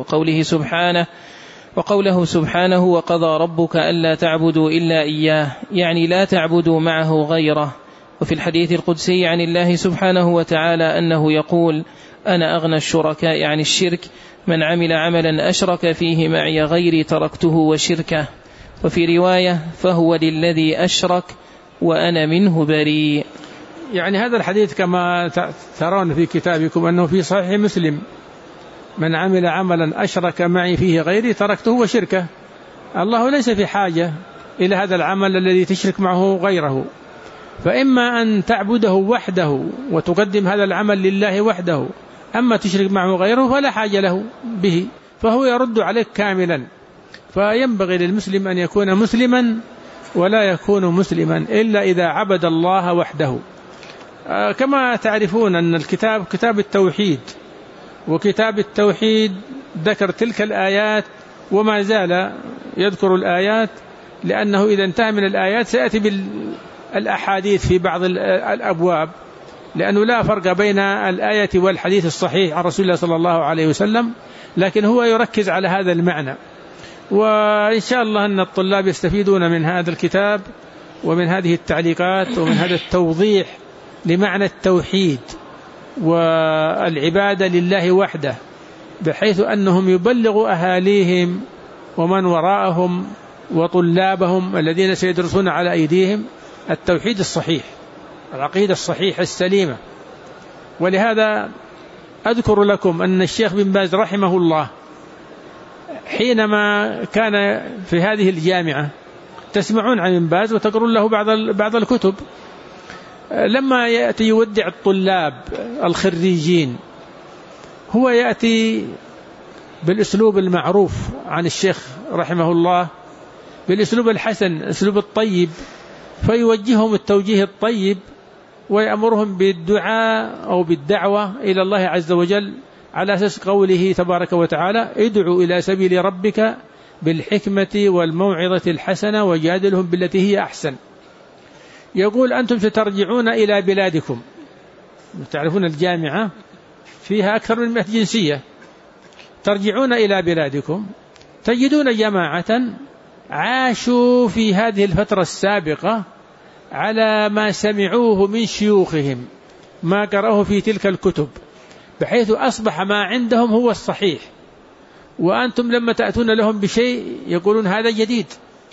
وقوله سبحانه: وقضى ربك ألا تعبدوا إلا إياه، يعني لا تعبدوا معه غيره. وفي الحديث القدسي عن الله سبحانه وتعالى أنه يقول: أنا أغنى الشركاء عن الشرك، من عمل عملا أشرك فيه معي غيري تركته وشركه. وفي رواية: فهو للذي أشرك وأنا منه بريء. يعني هذا الحديث كما ترون في كتابكم أنه في صحيح مسلم: من عمل عملا أشرك معي فيه غيري تركته وشركه. الله ليس في حاجة إلى هذا العمل الذي تشرك معه غيره. فإما أن تعبده وحده وتقدم هذا العمل لله وحده، أما تشرك معه غيره فلا حاجة له به، فهو يرد عليك كاملا. فينبغي للمسلم أن يكون مسلما ولا يكون مسلما إلا إذا عبد الله وحده. كما تعرفون أن الكتاب كتاب التوحيد، وكتاب التوحيد ذكر تلك الآيات وما زال يذكر الآيات، لأنه إذا انتهى من الآيات سيأتي بالأحاديث في بعض الأبواب، لأنه لا فرق بين الآية والحديث الصحيح عن رسول الله صلى الله عليه وسلم، لكن هو يركز على هذا المعنى. وإن شاء الله أن الطلاب يستفيدون من هذا الكتاب ومن هذه التعليقات ومن هذا التوضيح لمعنى التوحيد والعبادة لله وحده، بحيث أنهم يبلغوا أهاليهم ومن وراءهم وطلابهم الذين سيدرسون على أيديهم التوحيد الصحيح، العقيدة الصحيحة السليمة. ولهذا أذكر لكم أن الشيخ بن باز رحمه الله حينما كان في هذه الجامعة تسمعون عن بن باز وتقرون له بعض الكتب، لما يأتي يودع الطلاب الخريجين هو يأتي بالأسلوب المعروف عن الشيخ رحمه الله، بالأسلوب الحسن، أسلوب الطيب، فيوجههم التوجيه الطيب ويأمرهم بالدعاء أو بالدعوة إلى الله عز وجل على أساس قوله تبارك وتعالى: ادعوا إلى سبيل ربك بالحكمة والموعظة الحسنة وجادلهم بالتي هي أحسن. يقول: أنتم سترجعون إلى بلادكم. تعرفون الجامعة فيها أكثر من 100 جنسية. ترجعون إلى بلادكم تجدون جماعة عاشوا في هذه الفترة السابقة على ما سمعوه من شيوخهم، ما قرأوه في تلك الكتب، بحيث أصبح ما عندهم هو الصحيح، وأنتم لما تأتون لهم بشيء يقولون هذا جديد.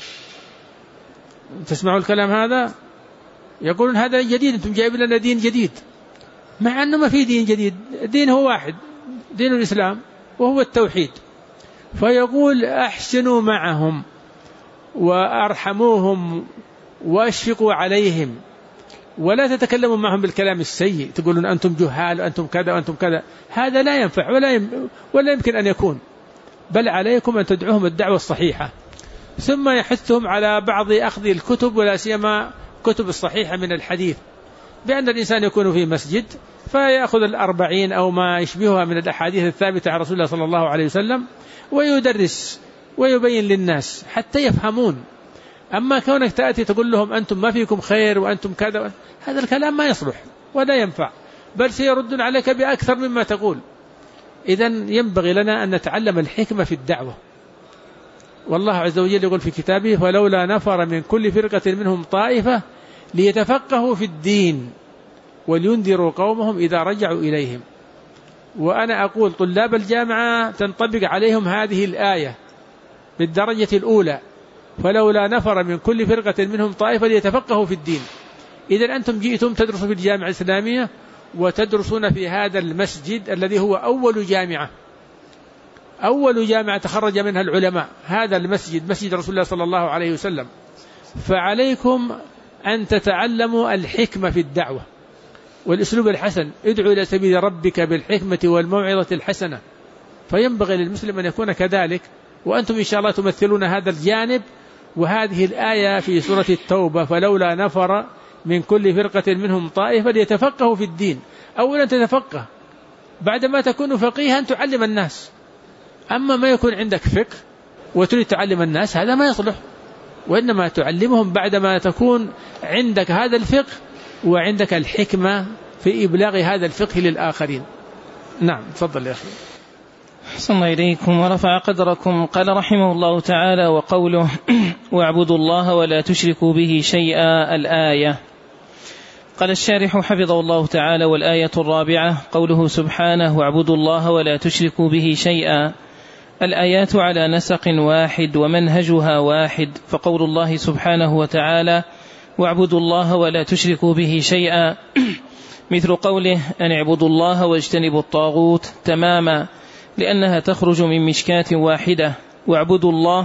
تسمعوا الكلام هذا؟ يقولون هذا جديد، أنتم جايب لنا دين جديد، مع أنه ما في دين جديد، الدين هو واحد، دين الإسلام وهو التوحيد. فيقول: أحسنوا معهم وأرحموهم وأشفقوا عليهم، ولا تتكلموا معهم بالكلام السيء، تقولون أنتم جهال وأنتم كذا وأنتم كذا، هذا لا ينفع ولا يمكن أن يكون، بل عليكم أن تدعوهم الدعوة الصحيحة. ثم يحثهم على بعض أخذ الكتب، ولا سيما كتب الصحيحة من الحديث، بأن الإنسان يكون في مسجد فيأخذ 40 أو ما يشبهها من الأحاديث الثابتة عن رسول الله صلى الله عليه وسلم ويدرس ويبين للناس حتى يفهمون. أما كونك تأتي تقول لهم أنتم ما فيكم خير وأنتم كذا، هذا الكلام ما يصلح ولا ينفع، بل سيردون عليك بأكثر مما تقول. إذن ينبغي لنا أن نتعلم الحكمة في الدعوة. والله عز وجل يقول في كتابه: فلولا نفر من كل فرقة منهم طائفة ليتفقهوا في الدين ولينذروا قومهم إذا رجعوا إليهم. وأنا أقول طلاب الجامعة تنطبق عليهم هذه الآية بالدرجة الأولى: فلولا نفر من كل فرقة منهم طائفة ليتفقهوا في الدين. إذن أنتم جئتم تدرسوا في الجامعة الإسلامية وتدرسون في هذا المسجد الذي هو أول جامعة تخرج منها العلماء، هذا المسجد مسجد رسول الله صلى الله عليه وسلم. فعليكم أن تتعلموا الحكمة في الدعوة والأسلوب الحسن، ادعوا إلى سبيل ربك بالحكمة والموعظة الحسنة. فينبغي للمسلم أن يكون كذلك، وأنتم إن شاء الله تمثلون هذا الجانب. وهذه الآية في سورة التوبة: فلولا نفر من كل فرقة منهم طائفة ليتفقهوا في الدين. أولا تتفقه، بعدما تكون فقيها تعلم الناس. أما ما يكون عندك فقه وتريد تعلم الناس هذا ما يصلح، وإنما تعلمهم بعدما تكون عندك هذا الفقه وعندك الحكمة في إبلاغ هذا الفقه للآخرين. نعم، تفضل يا أخي. أحسن الله إليكم ورفع قدركم. قال رحمه الله تعالى: وقوله: واعبدوا الله ولا تشركوا به شيئا، الآية. قال الشارح حفظه الله تعالى: والآية الرابعة قوله سبحانه: واعبدوا الله ولا تشركوا به شيئا. الآيات على نسق واحد ومنهجها واحد، فقول الله سبحانه وتعالى: واعبدوا الله ولا تشركوا به شيئا مثل قوله: أن اعبدوا الله واجتنبوا الطاغوت تماما، لأنها تخرج من مشكاة واحدة. واعبدوا الله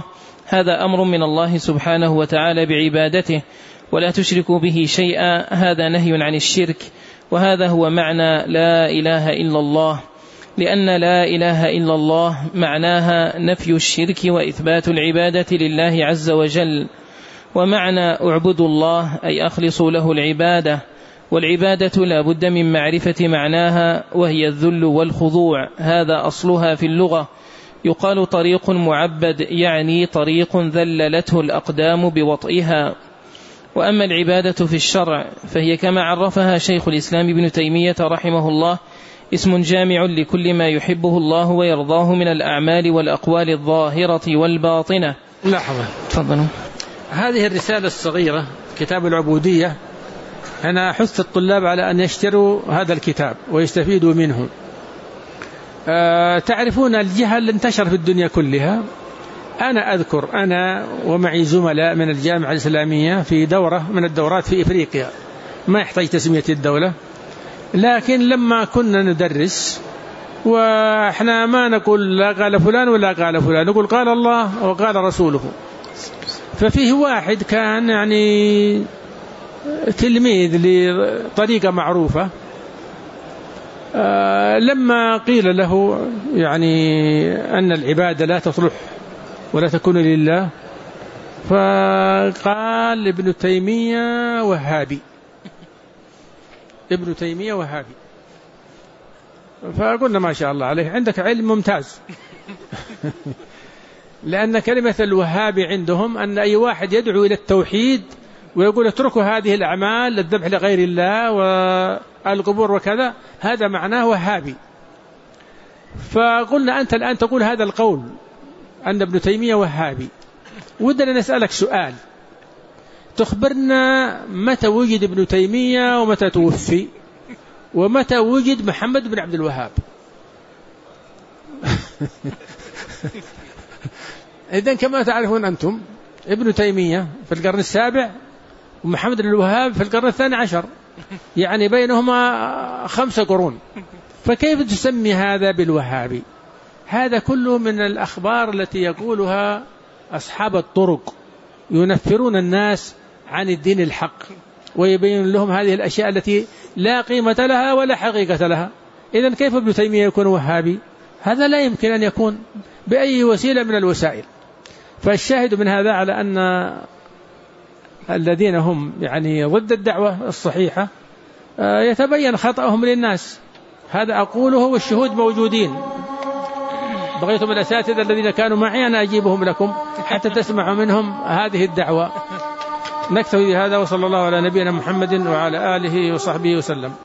هذا أمر من الله سبحانه وتعالى بعبادته، ولا تشركوا به شيئا، هذا نهي عن الشرك. وهذا هو معنى لا إله إلا الله، لأن لا إله إلا الله معناها نفي الشرك وإثبات العبادة لله عز وجل. ومعنى اعبدوا الله أي أخلصوا له العبادة، والعبادة لا بد من معرفة معناها، وهي الذل والخضوع، هذا أصلها في اللغة. يقال طريق معبد، يعني طريق ذللته الأقدام بوطئها. وأما العبادة في الشرع فهي كما عرفها شيخ الإسلام ابن تيمية رحمه الله اسم جامع لكل ما يحبه الله ويرضاه من الأعمال والأقوال الظاهرة والباطنة. لحظة، تفضلوا. هذه الرسالة الصغيرة كتاب العبودية، أنا أحث الطلاب على أن يشتروا هذا الكتاب ويستفيدوا منه. تعرفون الجهل انتشر في الدنيا كلها. أنا أذكر أنا ومعي زملاء من الجامعة الإسلامية في دورة من الدورات في إفريقيا، ما يحتاج تسمية الدولة، لكن لما كنا ندرس وإحنا ما نقول لا قال فلان ولا قال فلان، نقول قال الله وقال رسوله. ففيه واحد كان يعني تلميذ لطريقة معروفة، لما قيل له يعني أن العبادة لا تصلح ولا تكون لله، فقال ابن تيمية وهابي، ابن تيمية وهابي. فقلنا ما شاء الله عليه، عندك علم ممتاز. لأن كلمة الوهابي عندهم أن أي واحد يدعو إلى التوحيد ويقول اتركوا هذه الأعمال الذبح لغير الله والقبور وكذا، هذا معناه وهابي. فقلنا أنت الآن تقول هذا القول أن ابن تيمية وهابي، ودنا نسألك سؤال، تخبرنا متى وجد ابن تيمية ومتى توفي ومتى وجد محمد بن عبد الوهاب؟ إذن كما تعرفون أنتم ابن تيمية في القرن السابع ومحمد بن الوهاب في القرن الثاني عشر، يعني بينهما 5 قرون، فكيف تسمي هذا بالوهابي؟ هذا كله من الأخبار التي يقولها أصحاب الطرق، ينفرون الناس عن الدين الحق ويبين لهم هذه الأشياء التي لا قيمة لها ولا حقيقة لها. إذن كيف ابن تيمية يكون وهابي؟ هذا لا يمكن أن يكون بأي وسيلة من الوسائل. فالشاهد من هذا على أن الذين هم يعني ضد الدعوة الصحيحة يتبين خطأهم للناس، هذا أقوله والشهود موجودين. بغيتم الأساتذة الذين كانوا معي أنا أجيبهم لكم حتى تسمعوا منهم هذه الدعوة. نكتفي بهذا، وصلى الله على نبينا محمد وعلى آله وصحبه وسلم.